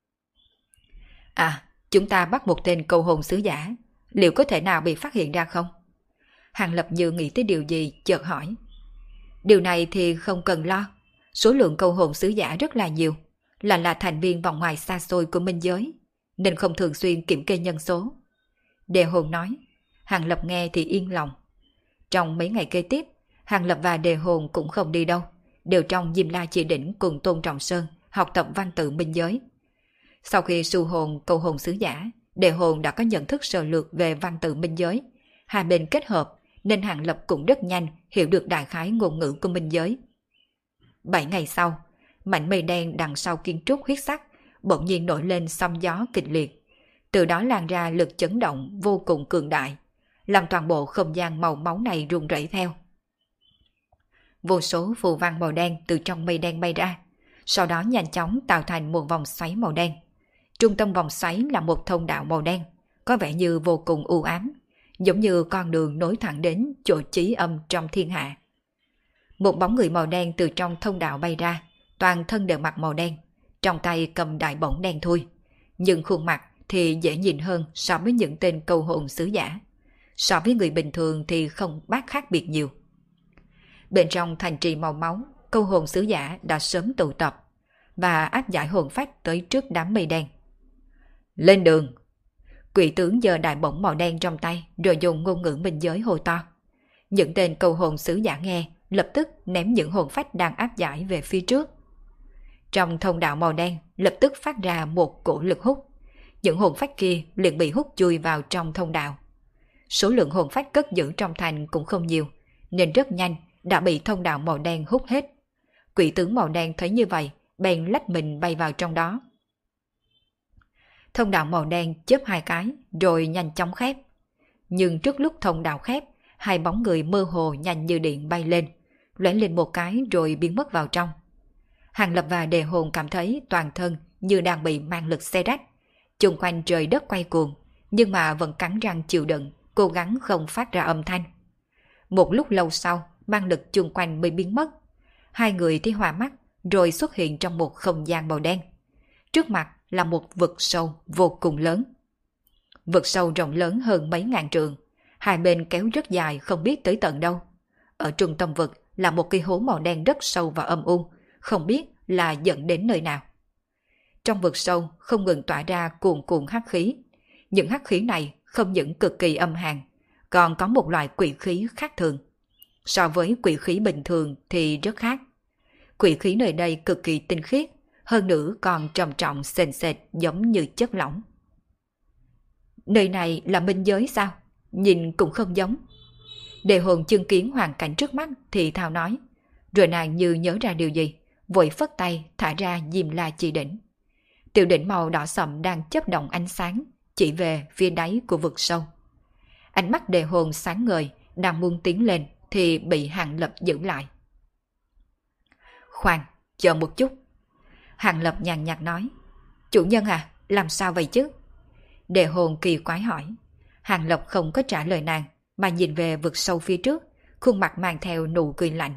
À, chúng ta bắt một tên câu hồn sứ giả, liệu có thể nào bị phát hiện ra không? Hàng Lập như nghĩ tới điều gì chợt hỏi. Điều này thì không cần lo. Số lượng câu hồn sứ giả rất là nhiều, là là thành viên vòng ngoài xa xôi của minh giới, nên không thường xuyên kiểm kê nhân số. Đề Hồn nói. Hàng Lập nghe thì yên lòng. Trong mấy ngày kế tiếp, Hàng Lập và Đề Hồn cũng không đi đâu, đều trong Diêm La Chỉ Đỉnh cùng Tôn Trọng Sơn học tập văn tự minh giới. Sau khi su hồn câu hồn sứ giả, Đề Hồn đã có nhận thức sơ lược về văn tự minh giới. Hai bên kết hợp nên Hàng Lập cũng rất nhanh hiểu được đại khái ngôn ngữ của minh giới. Bảy ngày sau, mảnh mây đen đằng sau kiến trúc huyết sắc bỗng nhiên nổi lên sóng gió kịch liệt. Từ đó lan ra lực chấn động vô cùng cường đại, làm toàn bộ không gian màu máu này rung rẩy theo. Vô số phù văn màu đen từ trong mây đen bay ra, sau đó nhanh chóng tạo thành một vòng xoáy màu đen. Trung tâm vòng xoáy là một thông đạo màu đen, có vẻ như vô cùng u ám, giống như con đường nối thẳng đến chỗ chí âm trong thiên hạ. Một bóng người màu đen từ trong thông đạo bay ra, toàn thân đều mặc màu đen, trong tay cầm đại bổng đen thui, nhưng khuôn mặt thì dễ nhìn hơn so với những tên câu hồn sứ giả. So với người bình thường thì không bác khác biệt nhiều. Bên trong thành trì màu máu, câu hồn sứ giả đã sớm tụ tập và áp giải hồn phách tới trước đám mây đen. Lên đường! Quỷ tướng giơ đại bổng màu đen trong tay rồi dùng ngôn ngữ minh giới hô to. Những tên câu hồn sứ giả nghe, lập tức ném những hồn phách đang áp giải về phía trước. Trong thông đạo màu đen lập tức phát ra một cổ lực hút. Những hồn phách kia liền bị hút chui vào trong thông đạo. Số lượng hồn phách cất giữ trong thành cũng không nhiều, nên rất nhanh đã bị thông đạo màu đen hút hết. Quỷ tướng màu đen thấy như vậy, bèn lách mình bay vào trong đó. Thông đạo màu đen chớp hai cái rồi nhanh chóng khép. Nhưng trước lúc thông đạo khép, hai bóng người mơ hồ nhanh như điện bay lên, lóe lên một cái rồi biến mất vào trong. Hàng Lập và Đề Hồn cảm thấy toàn thân như đang bị mang lực xé rách, chung quanh trời đất quay cuồng, nhưng mà vẫn cắn răng chịu đựng, cố gắng không phát ra âm thanh. Một lúc lâu sau, mang lực chung quanh mới biến mất. Hai người thì hòa mắt rồi xuất hiện trong một không gian màu đen. Trước mặt là một vực sâu vô cùng lớn. Vực sâu rộng lớn hơn mấy ngàn trượng, hai bên kéo rất dài không biết tới tận đâu. Ở trung tâm vực là một cái hố màu đen rất sâu và âm u, không biết là dẫn đến nơi nào. Trong vực sâu không ngừng tỏa ra cuồn cuộn hắc khí. Những hắc khí này không những cực kỳ âm hàn, còn có một loại quỷ khí khác thường. So với quỷ khí bình thường thì rất khác. Quỷ khí nơi đây cực kỳ tinh khiết, hơn nữa còn trầm trọng sền sệt giống như chất lỏng. Nơi này là minh giới sao? Nhìn cũng không giống. Đề Hồn chứng kiến hoàn cảnh trước mắt thì thào nói, rồi nàng như nhớ ra điều gì, vội phất tay thả ra Diêm La Chỉ Đỉnh. Tiểu đỉnh màu đỏ sậm đang chớp động ánh sáng, chỉ về phía đáy của vực sâu. Ánh mắt Đề Hồn sáng ngời, đang muốn tiến lên thì bị Hàng Lập giữ lại. Khoan, chờ một chút. Hàng Lập nhàn nhạt nói, chủ nhân à, làm sao vậy chứ? Đề Hồn kỳ quái hỏi. Hàng Lập không có trả lời nàng, mà nhìn về vực sâu phía trước, khuôn mặt mang theo nụ cười lạnh.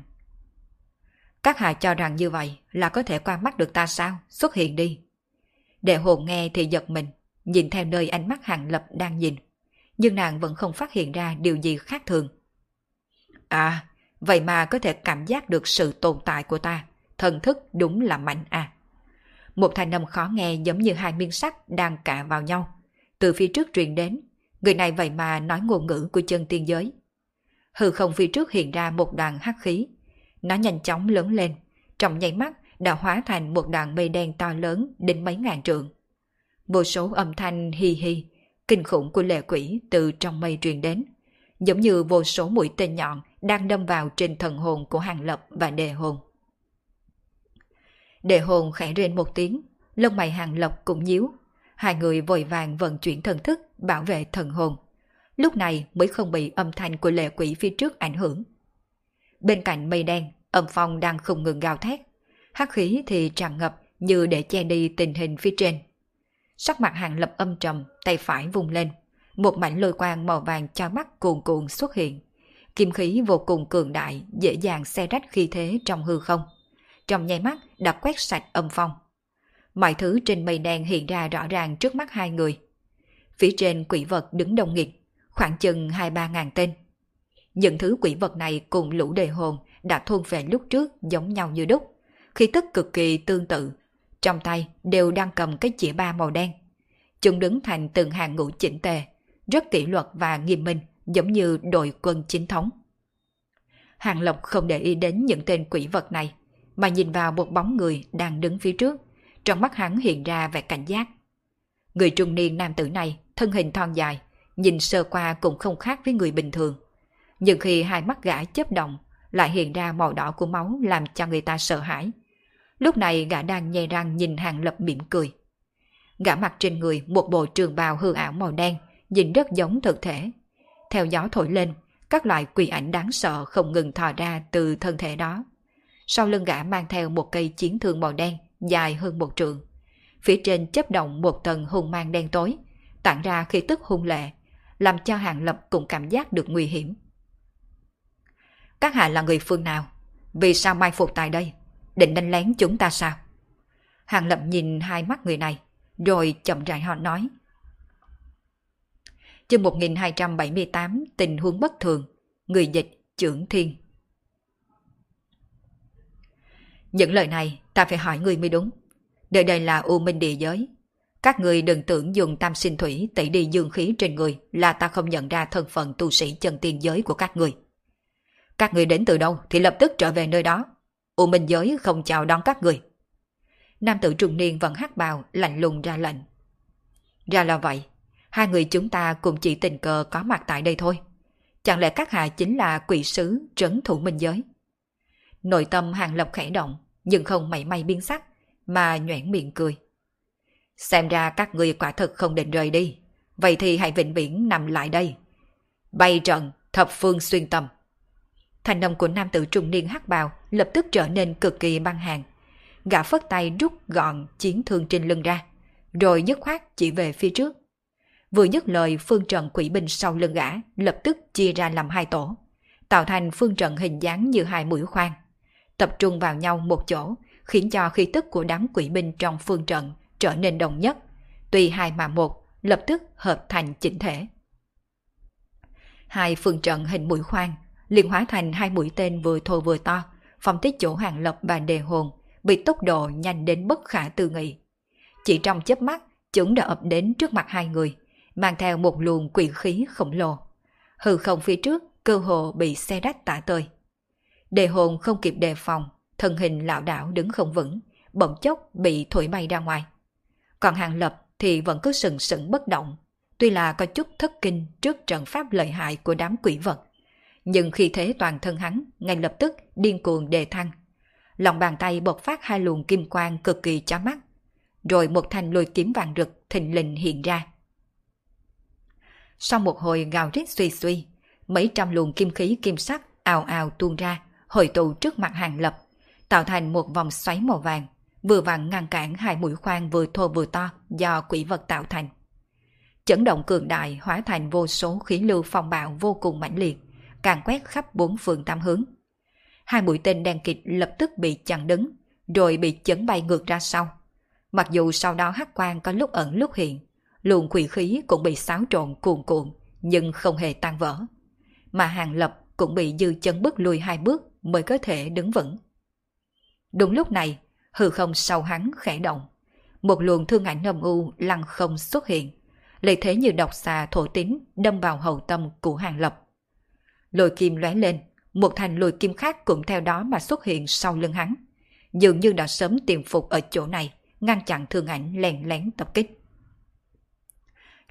Các hạ cho rằng như vậy là có thể qua mắt được ta sao? Xuất hiện đi. Đề Hồn nghe thì giật mình, nhìn theo nơi ánh mắt Hàng Lập đang nhìn, nhưng nàng vẫn không phát hiện ra điều gì khác thường. À, vậy mà có thể cảm giác được sự tồn tại của ta, thần thức đúng là mạnh à. Một thanh âm khó nghe giống như hai miếng sắt đang cạ vào nhau, từ phía trước truyền đến. Người này vậy mà nói ngôn ngữ của chân tiên giới. Hư không phía trước hiện ra một đoàn hắc khí, nó nhanh chóng lớn lên, trong nháy mắt đã hóa thành một đoàn mây đen to lớn đến mấy ngàn trượng. Vô số âm thanh hi hi, kinh khủng của lệ quỷ từ trong mây truyền đến, giống như vô số mũi tên nhọn đang đâm vào trên thần hồn của Hàng Lập và Đề Hồn. Đề Hồn khẽ rên một tiếng, lông mày Hàng Lập cũng nhíu. Hai người vội vàng vận chuyển thần thức bảo vệ thần hồn, lúc này mới không bị âm thanh của lệ quỷ phía trước ảnh hưởng. Bên cạnh mây đen, âm phong đang không ngừng gào thét, hắc khí thì tràn ngập như để che đi tình hình phía trên. Sắc mặt Hàng Lập âm trầm, tay phải vung lên, một mảnh lôi quang màu vàng chói mắt cuồn cuộn xuất hiện. Kim khí vô cùng cường đại, dễ dàng xé rách khí thế trong hư không. Trong nháy mắt đã quét sạch âm phong. Mọi thứ trên mây đen hiện ra rõ ràng trước mắt hai người. Phía trên quỷ vật đứng đông nghịt, khoảng chừng hai ba ngàn tên. Những thứ quỷ vật này cùng lũ đề hồn đã thôn về lúc trước giống nhau như đúc, khí tức cực kỳ tương tự. Trong tay đều đang cầm cái chĩa ba màu đen. Chúng đứng thành từng hàng ngũ chỉnh tề, rất kỷ luật và nghiêm minh, giống như đội quân chính thống. Hàng Lập không để ý đến những tên quỷ vật này, mà nhìn vào một bóng người đang đứng phía trước. Trong mắt hắn hiện ra vẻ cảnh giác. Người trung niên nam tử này, thân hình thon dài, nhìn sơ qua cũng không khác với người bình thường. Nhưng khi hai mắt gã chớp động, lại hiện ra màu đỏ của máu làm cho người ta sợ hãi. Lúc này gã đang nhe răng nhìn Hàng Lập mỉm cười. Gã mặc trên người một bộ trường bào hư ảo màu đen, nhìn rất giống thực thể. Theo gió thổi lên, các loại quỷ ảnh đáng sợ không ngừng thò ra từ thân thể đó. Sau lưng gã mang theo một cây chiến thương màu đen, dài hơn một trượng. Phía trên chớp động một tầng hung mang đen tối, tản ra khí tức hung lệ, làm cho Hàng Lập cũng cảm giác được nguy hiểm. Các hạ là người phương nào? Vì sao mai phục tại đây? Định đánh lén chúng ta sao? Hàng Lập nhìn hai mắt người này, rồi chậm rãi họ nói. Chương một nghìn hai trăm bảy mươi tám, tình huống bất thường. Người dịch Chưởng Thiên. Những lời này ta phải hỏi người mới đúng. Nơi đây là U Minh địa giới. Các người đừng tưởng dùng tam sinh thủy tẩy đi dương khí trên người là ta không nhận ra thân phận tu sĩ chân tiên giới của các người. Các người đến từ đâu thì lập tức trở về nơi đó. U Minh giới không chào đón các người. Nam tử trung niên vẫn hắc bào lạnh lùng ra lệnh. Ra là vậy, hai người chúng ta cùng chỉ tình cờ có mặt tại đây thôi. Chẳng lẽ các hạ chính là quỷ sứ trấn thủ minh giới? Nội tâm Hàng Lập khẽ động, nhưng không mảy may biến sắc, mà nhoẻn miệng cười. Xem ra các người quả thực không định rời đi, vậy thì hãy vĩnh viễn nằm lại đây. Bay trận, thập phương xuyên tâm. Thanh âm của nam tử trung niên hắc bào lập tức trở nên cực kỳ băng hàn. Gã phất tay rút gọn chiến thương trên lưng ra, rồi dứt khoát chỉ về phía trước. Vừa dứt lời, phương trận quỷ binh sau lưng gã lập tức chia ra làm hai tổ, tạo thành phương trận hình dáng như hai mũi khoan, tập trung vào nhau một chỗ, khiến cho khí tức của đám quỷ binh trong phương trận trở nên đồng nhất, tùy hai mà một, lập tức hợp thành chỉnh thể. Hai phương trận hình mũi khoan liền hóa thành hai mũi tên vừa thô vừa to, phóng tới chỗ Hàng Lập và Đề Hồn, bị tốc độ nhanh đến bất khả tư nghị. Chỉ trong chớp mắt, chúng đã ập đến trước mặt hai người, mang theo một luồng quỷ khí khổng lồ. Hư không phía trước cơ hồ bị xé rách tả tơi. Đề Hồn không kịp đề phòng, thân hình lảo đảo đứng không vững, bỗng chốc bị thổi bay ra ngoài. Còn Hàng Lập thì vẫn cứ sừng sững bất động, tuy là có chút thất kinh trước trận pháp lợi hại của đám quỷ vật, nhưng khi thế toàn thân hắn ngay lập tức điên cuồng đề thăng. Lòng bàn tay bộc phát hai luồng kim quang cực kỳ chói mắt, rồi một thanh lôi kiếm vàng rực thình lình hiện ra. Sau một hồi gào rít suy suy, mấy trăm luồng kim khí kim sắc ào ào tuôn ra, hội tụ trước mặt Hàng Lập, tạo thành một vòng xoáy màu vàng, vừa vặn ngăn cản hai mũi khoan vừa thô vừa to do quỷ vật tạo thành. Chấn động cường đại hóa thành vô số khí lưu phong bạo vô cùng mãnh liệt, càn quét khắp bốn phương tám hướng. Hai mũi tên đen kịt lập tức bị chặn đứng, rồi bị chấn bay ngược ra sau. Mặc dù sau đó hắc quang có lúc ẩn lúc hiện, luồng quỷ khí cũng bị xáo trộn cuồn cuộn, nhưng không hề tan vỡ. Mà Hàng Lập cũng bị dư chấn bước lùi hai bước mới có thể đứng vững. Đúng lúc này, hư không sau hắn khẽ động. Một luồng thương ảnh âm u lăng không xuất hiện, lấy thế như độc xà thổ tín đâm vào hậu tâm của Hàng Lập. Lôi kim lóe lên, một thành lôi kim khác cũng theo đó mà xuất hiện sau lưng hắn, dường như đã sớm tiềm phục ở chỗ này, ngăn chặn thương ảnh lén lén tập kích.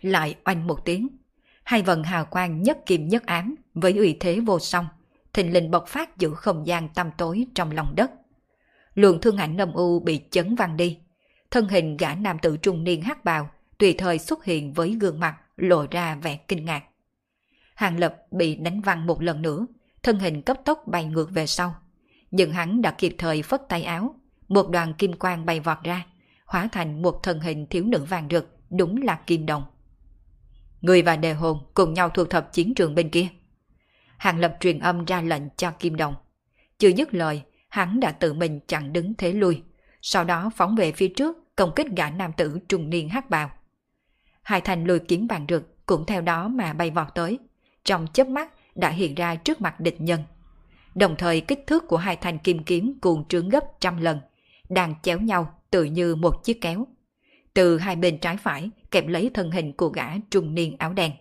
lại oanh một tiếng. Hai vần hào quang nhất kim nhất ám với uy thế vô song, thình lình bộc phát giữa không gian tăm tối trong lòng đất. Luồng thương ảnh âm u bị chấn văng đi. Thân hình gã nam tử trung niên hắc bào tùy thời xuất hiện với gương mặt lộ ra vẻ kinh ngạc. Hàng Lập bị đánh văng một lần nữa, thân hình cấp tốc bay ngược về sau. Nhưng hắn đã kịp thời phất tay áo, một đoàn kim quang bay vọt ra, hóa thành một thân hình thiếu nữ vàng rực, đúng là Kim Đồng. Người và Đề Hồn cùng nhau thu thập chiến trường bên kia. Hàng Lập truyền âm ra lệnh cho Kim Đồng. Chưa dứt lời, hắn đã tự mình chặn đứng thế lui, sau đó phóng về phía trước công kích gã nam tử trung niên hắc bào. Hai thanh lôi kiếm vàng rực cũng theo đó mà bay vọt tới, trong chớp mắt đã hiện ra trước mặt địch nhân. Đồng thời kích thước của hai thanh kim kiếm cuồng trướng gấp trăm lần, đang chéo nhau tự như một chiếc kéo. Từ hai bên trái phải kẹp lấy thân hình của gã trung niên áo đen.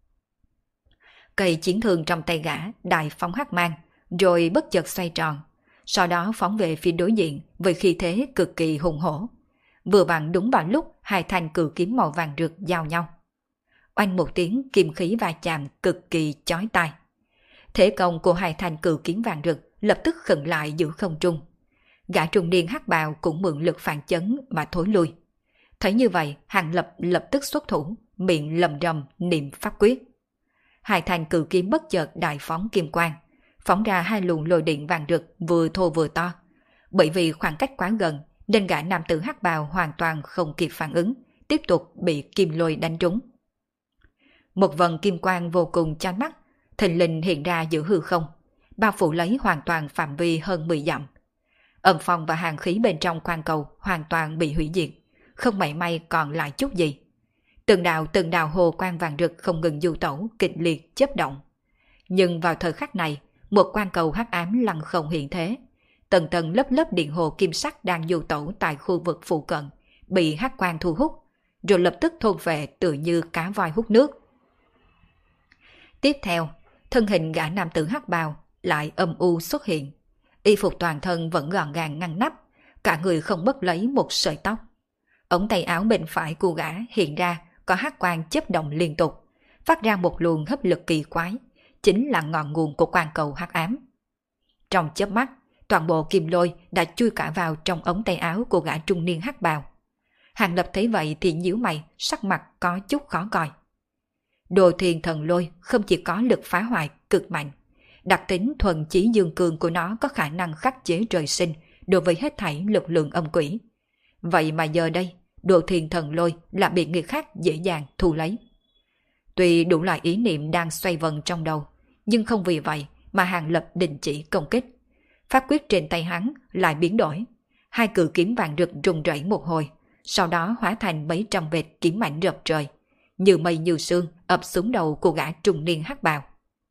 Cây chiến thương trong tay gã đại phóng hắc mang, rồi bất chợt xoay tròn, sau đó phóng về phía đối diện với khí thế cực kỳ hùng hổ. Vừa vặn đúng vào lúc hai thanh cự kiếm màu vàng rực giao nhau. Oanh một tiếng kim khí va chạm cực kỳ chói tai. Thế công của hai thanh cự kiếm vàng rực lập tức khựng lại giữa không trung. Gã trung niên hắc bào cũng mượn lực phản chấn mà thối lui. Thấy như vậy, Hàng Lập lập tức xuất thủ, miệng lầm rầm niệm pháp quyết. Hai thanh cự kiếm bất chợt đại phóng kim quang, phóng ra hai luồng lôi điện vàng rực vừa thô vừa to. Bởi vì khoảng cách quá gần, nên gã nam tử hắc bào hoàn toàn không kịp phản ứng, tiếp tục bị kim lôi đánh trúng. Một vần kim quang vô cùng chói mắt, thình lình hiện ra giữa hư không, bao phủ lấy hoàn toàn phạm vi hơn mười dặm. Âm phong và hàn khí bên trong quang cầu hoàn toàn bị hủy diệt, không mảy may còn lại chút gì. Từng đạo từng đạo hồ quang vàng rực không ngừng du tẩu kịch liệt chớp động. Nhưng vào thời khắc này, một quang cầu hắc ám lăng không hiện thế. Tầng tầng lớp lớp điện hồ kim sắc đang du tẩu tại khu vực phụ cận, bị hắc quang thu hút, rồi lập tức thôn về tựa như cá voi hút nước. Tiếp theo, thân hình gã nam tử hắc bào lại âm u xuất hiện. Y phục toàn thân vẫn gọn gàng ngăn nắp, cả người không mất lấy một sợi tóc. Ống tay áo bên phải của gã hiện ra có hắc quang chớp động liên tục, phát ra một luồng hấp lực kỳ quái, chính là ngọn nguồn của quang cầu hắc ám. Trong chớp mắt, toàn bộ kim lôi đã chui cả vào trong ống tay áo của gã trung niên hắc bào. Hàng Lập thấy vậy thì nhíu mày, sắc mặt có chút khó coi. Đồ Thiên Thần Lôi không chỉ có lực phá hoại cực mạnh, đặc tính thuần chí dương cường của nó có khả năng khắc chế trời sinh đối với hết thảy lực lượng âm quỷ. Vậy mà giờ đây, Đồ Thiên Thần Lôi là bị người khác dễ dàng thu lấy. Tuy đủ loại ý niệm đang xoay vần trong đầu, nhưng không vì vậy mà Hàng Lập đình chỉ công kích. Pháp quyết trên tay hắn lại biến đổi. Hai cự kiếm vàng rực rung rẩy một hồi, sau đó hóa thành mấy trăm vệt kiếm ảnh rập trời, như mây như sương ập xuống đầu của gã trung niên hắc bào.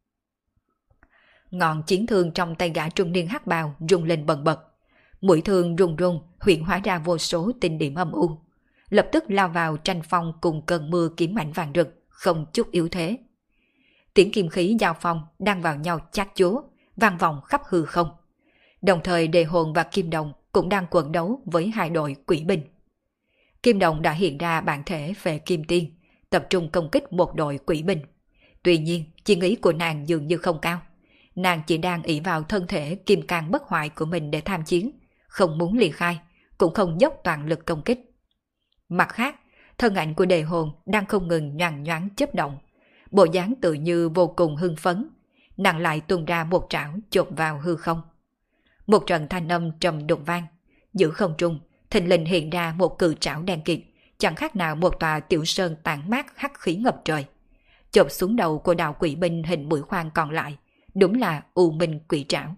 Ngọn chiến thương trong tay gã trung niên hắc bào rung lên bần bật. Mũi thương rung rung huyễn hóa ra vô số tinh điểm âm u, lập tức lao vào tranh phong cùng cơn mưa kiếm ảnh vàng rực, không chút yếu thế. Tiếng kim khí giao phong đang vào nhau chát chúa, vang vọng khắp hư không. Đồng thời Đề Hồn và Kim Đồng cũng đang quần đấu với hai đội quỷ binh. Kim Đồng đã hiện ra bản thể về Kim Tiên, tập trung công kích một đội quỷ binh. Tuy nhiên, chi ý của nàng dường như không cao. Nàng chỉ đang ỷ vào thân thể kim cang bất hoại của mình để tham chiến, không muốn ly khai, cũng không dốc toàn lực công kích. Mặt khác, thân ảnh của Đề Hồn đang không ngừng nhoàng nhoáng chớp động, bộ dáng tự như vô cùng hưng phấn. Nàng lại tung ra một trảo chộp vào hư không. Một trận thanh âm trầm đục vang, giữa không trung thình lình hiện ra một cự trảo đen kịt, chẳng khác nào một tòa tiểu sơn tản mát hắc khí ngập trời, chộp xuống đầu của đạo quỷ binh hình mũi khoan còn lại, đúng là U Minh Quỷ Trảo.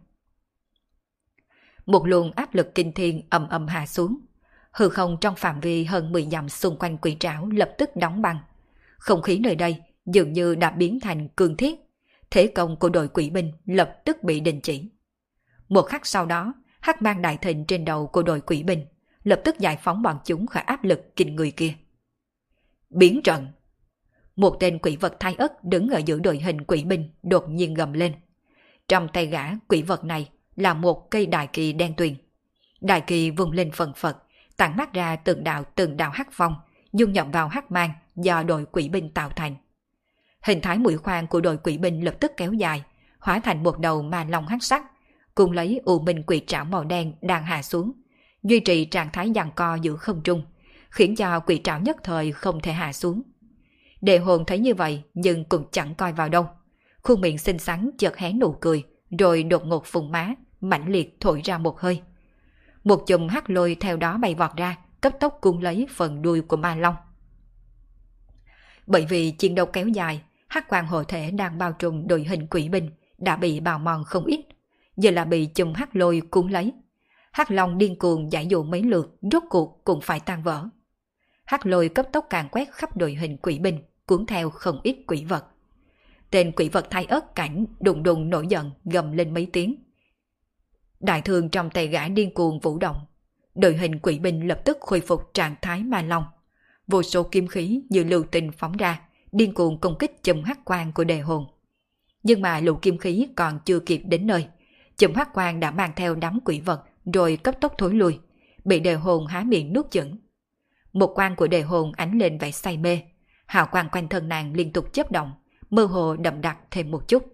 Một luồng áp lực kinh thiên ầm ầm hạ xuống, hư không trong phạm vi hơn mười dặm xung quanh quỷ trảo lập tức đóng băng. Không khí nơi đây dường như đã biến thành cương thiết, thế công của đội quỷ binh lập tức bị đình chỉ. Một khắc sau đó, hắc mang đại thịnh trên đầu của đội quỷ binh lập tức giải phóng bọn chúng khỏi áp lực kinh người kia. Biến trận! Một tên quỷ vật thai ất đứng ở giữa đội hình quỷ binh đột nhiên gầm lên. Trong tay gã quỷ vật này là một cây đại kỳ đen tuyền. Đại kỳ vung lên phần phật, tản mát ra từng đạo từng đạo hắc phong, dung nhập vào hắc mang do đội quỷ binh tạo thành. Hình thái mũi khoan của đội quỷ binh lập tức kéo dài, hóa thành một đầu ma long hắc sắc, cùng lấy u minh quỷ trảo màu đen đang hạ xuống, duy trì trạng thái giằng co giữa không trung, khiến cho quỷ trảo nhất thời không thể hạ xuống. Đề hồn thấy như vậy nhưng cũng chẳng coi vào đâu, khuôn miệng xinh xắn chợt hé nụ cười, rồi đột ngột phun má, mãnh liệt thổi ra một hơi. Một chùm hắc lôi theo đó bay vọt ra, cấp tốc cuốn lấy phần đuôi của ma long. Bởi vì chiến đấu kéo dài, hắc quang hộ thể đang bao trùm đội hình quỷ binh đã bị bào mòn không ít, giờ là bị chùm hắc lôi cuốn lấy. Hắc long điên cuồng giải dụ mấy lượt, rốt cuộc cũng phải tan vỡ. Hắc lôi cấp tốc càn quét khắp đội hình quỷ binh, cuốn theo không ít quỷ vật. Tên quỷ vật thay ớt cảnh đùng đùng nổi giận, gầm lên mấy tiếng. Đại thương trong tay gã điên cuồng vũ động, đội hình quỷ binh lập tức khôi phục trạng thái ma long. Vô số kim khí như lưu tinh phóng ra, điên cuồng công kích chùm hắc quang của đề hồn. Nhưng mà lũ kim khí còn chưa kịp đến nơi, chùm hắc quang đã mang theo đám quỷ vật rồi cấp tốc thối lui, bị đề hồn há miệng nuốt chửng. Một quang của đề hồn ánh lên vẻ say mê, hào quang quanh thân nàng liên tục chớp động, mơ hồ đậm đặc thêm một chút.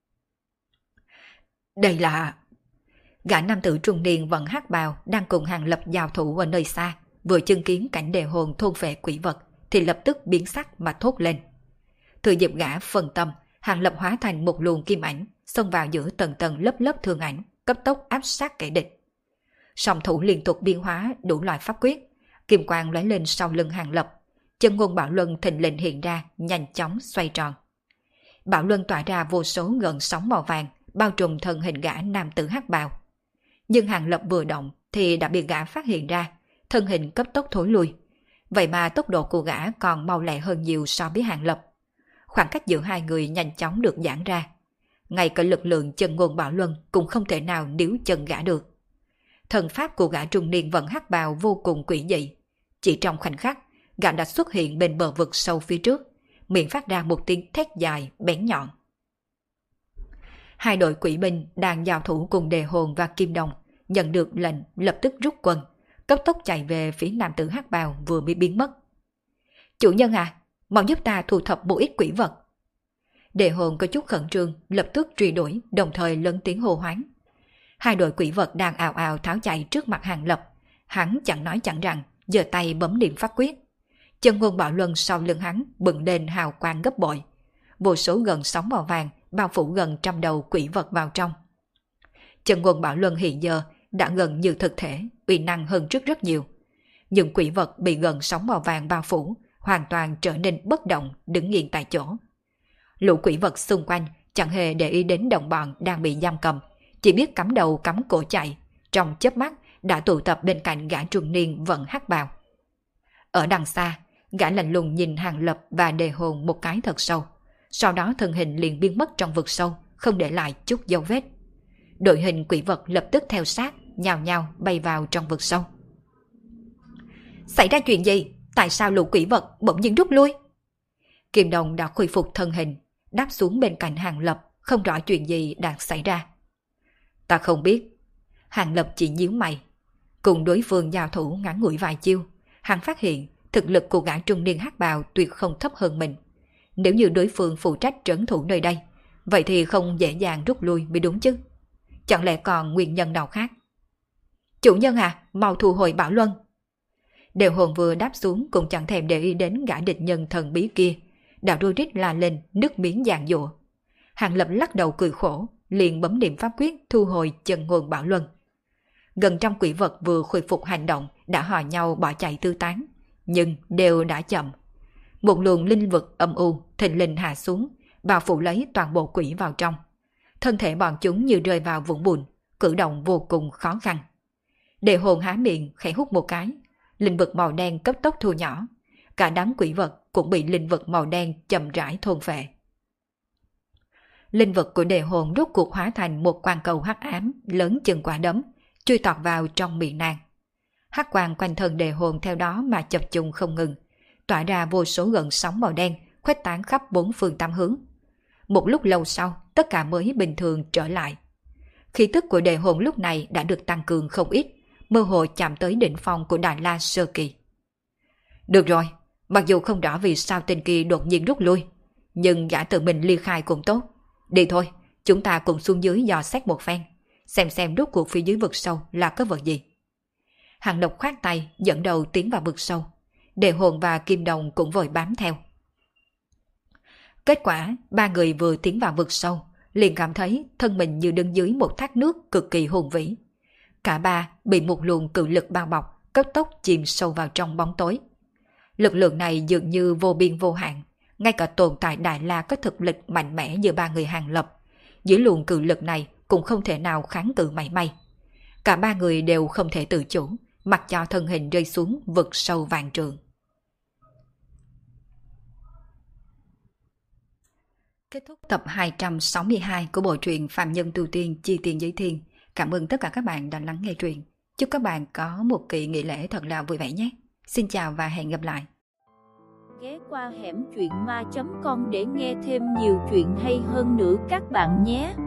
Đây là... Gã nam tử trung niên vận hắc bào đang cùng Hàng Lập giao thủ ở nơi xa, vừa chứng kiến cảnh đề hồn thôn phệ quỷ vật thì lập tức biến sắc mà thốt lên. Thừa dịp gã phân tâm, Hàng Lập hóa thành một luồng kim ảnh, xông vào giữa tầng tầng lớp lớp thương ảnh, cấp tốc áp sát kẻ địch. Song thủ liên tục biến hóa đủ loại pháp quyết, kim quang lóe lên sau lưng Hàng Lập, chân ngôn bảo luân thình lình hiện ra, nhanh chóng xoay tròn. Bảo luân tỏa ra vô số gợn sóng màu vàng, bao trùm thân hình gã nam tử hắc bào. Nhưng Hàng Lập vừa động thì đã bị gã phát hiện ra, thân hình cấp tốc thối lui. Vậy mà tốc độ của gã còn mau lẹ hơn nhiều so với Hàng Lập. Khoảng cách giữa hai người nhanh chóng được giãn ra. Ngay cả lực lượng chân ngôn bảo luân cũng không thể nào níu chân gã được. Thần pháp của gã trung niên vận hắc bào vô cùng quỷ dị. Chỉ trong khoảnh khắc, gã đã xuất hiện bên bờ vực sâu phía trước, miệng phát ra một tiếng thét dài, bén nhọn. Hai đội quỷ binh đang giao thủ cùng đề hồn và kim đồng, nhận được lệnh lập tức rút quân, cấp tốc chạy về phía nam tử hắc bào vừa mới biến mất. Chủ nhân à, mau giúp ta thu thập một ít quỷ vật. Đề hồn có chút khẩn trương, lập tức truy đuổi, đồng thời lớn tiếng hô hoáng. Hai đội quỷ vật đang ào ào tháo chạy trước mặt Hàng Lập, hắn chẳng nói chẳng rằng, giơ tay bấm điểm pháp quyết. Chân ngôn bảo luân sau lưng hắn bừng lên hào quang gấp bội, vô số gần sóng màu vàng bao phủ gần trăm đầu quỷ vật vào trong. Chân ngôn bảo luân hiện giờ đã gần như thực thể, uy năng hơn trước rất nhiều. Những quỷ vật bị gần sóng màu vàng bao phủ hoàn toàn trở nên bất động, đứng nghiêng tại chỗ. Lũ quỷ vật xung quanh chẳng hề để ý đến đồng bọn đang bị giam cầm, chỉ biết cắm đầu cắm cổ chạy, trong chớp mắt đã tụ tập bên cạnh gã trung niên vận hắc bào. Ở đằng xa, gã lạnh lùng nhìn Hàng Lập và đề hồn một cái thật sâu, sau đó thân hình liền biến mất trong vực sâu, không để lại chút dấu vết. Đội hình quỷ vật lập tức theo sát, nhào nhào bay vào trong vực sâu. Xảy ra chuyện gì? Tại sao lũ quỷ vật bỗng nhiên rút lui? Kim Đồng đã khôi phục thân hình, đáp xuống bên cạnh Hàng Lập, không rõ chuyện gì đang xảy ra. Ta không biết. Hàng Lập chỉ nhíu mày. Cùng đối phương giao thủ ngắn ngủi vài chiêu, hắn phát hiện thực lực của gã trung niên hắc bào tuyệt không thấp hơn mình. Nếu như đối phương phụ trách trấn thủ nơi đây, vậy thì không dễ dàng rút lui mới đúng chứ. Chẳng lẽ còn nguyên nhân nào khác? Chủ nhân à, mau thu hồi bảo luân. Đều hồn vừa đáp xuống cũng chẳng thèm để ý đến gã địch nhân thần bí kia, đã rối rít la lên, nước miếng giàn giụa. Hàng Lập lắc đầu cười khổ, liền bấm điểm pháp quyết thu hồi chân ngôn bảo luân. Gần trăm quỷ vật vừa khôi phục hành động đã hò nhau bỏ chạy tư tán, nhưng đều đã chậm. Một luồng linh vực âm u thình lình hạ xuống, bao phủ lấy toàn bộ quỷ vào trong. Thân thể bọn chúng như rơi vào vũng bùn, cử động vô cùng khó khăn. Đề hồn há miệng khẽ hút một cái, linh vực màu đen cấp tốc thu nhỏ, cả đám quỷ vật cũng bị linh vực màu đen chậm rãi thôn phệ. Linh vực của đề hồn rốt cuộc hóa thành một quang cầu hắc ám lớn chừng quả đấm, chui tọt vào trong miệng nàng. Hắc quang quanh thân đề hồn theo đó mà chập trùng không ngừng, tỏa ra vô số gợn sóng màu đen khuếch tán khắp bốn phương tám hướng. Một lúc lâu sau, tất cả mới bình thường trở lại. Khí tức của đề hồn lúc này đã được tăng cường không ít, mơ hồ chạm tới đỉnh phong của Đại La Sơ Kỳ. Được rồi, Mặc dù không rõ vì sao tên kia đột nhiên rút lui, nhưng gã tự mình ly khai cũng tốt. Đi thôi, chúng ta cùng xuống dưới dò xét một phen, xem xem rốt cuộc phía dưới vực sâu là có vật gì. Hàng Lập khoát tay dẫn đầu tiến vào vực sâu, Đề Hồn và Kim Đồng cũng vội bám theo. Kết quả, ba người vừa tiến vào vực sâu, liền cảm thấy thân mình như đứng dưới một thác nước cực kỳ hùng vĩ. Cả ba bị một luồng cự lực bao bọc, cấp tốc chìm sâu vào trong bóng tối. Lực lượng này dường như vô biên vô hạn, ngay cả tồn tại Đại La có thực lực mạnh mẽ như ba người Hàng Lập, dưới luồng cự lực này cũng không thể nào kháng cự mảy may. Cả ba người đều không thể tự chủ, mặc cho thân hình rơi xuống vực sâu vạn trượng. Kết thúc tập hai trăm sáu mươi hai của bộ truyện Phạm Nhân Tu Tiên Chi Tiền Giới Thiên. Cảm ơn tất cả các bạn đã lắng nghe truyện. Chúc các bạn có một kỳ nghỉ lễ thật là vui vẻ nhé. Xin chào và hẹn gặp lại. Ghé qua hẻm truyện ma chấm com để nghe thêm nhiều chuyện hay hơn nữa các bạn nhé.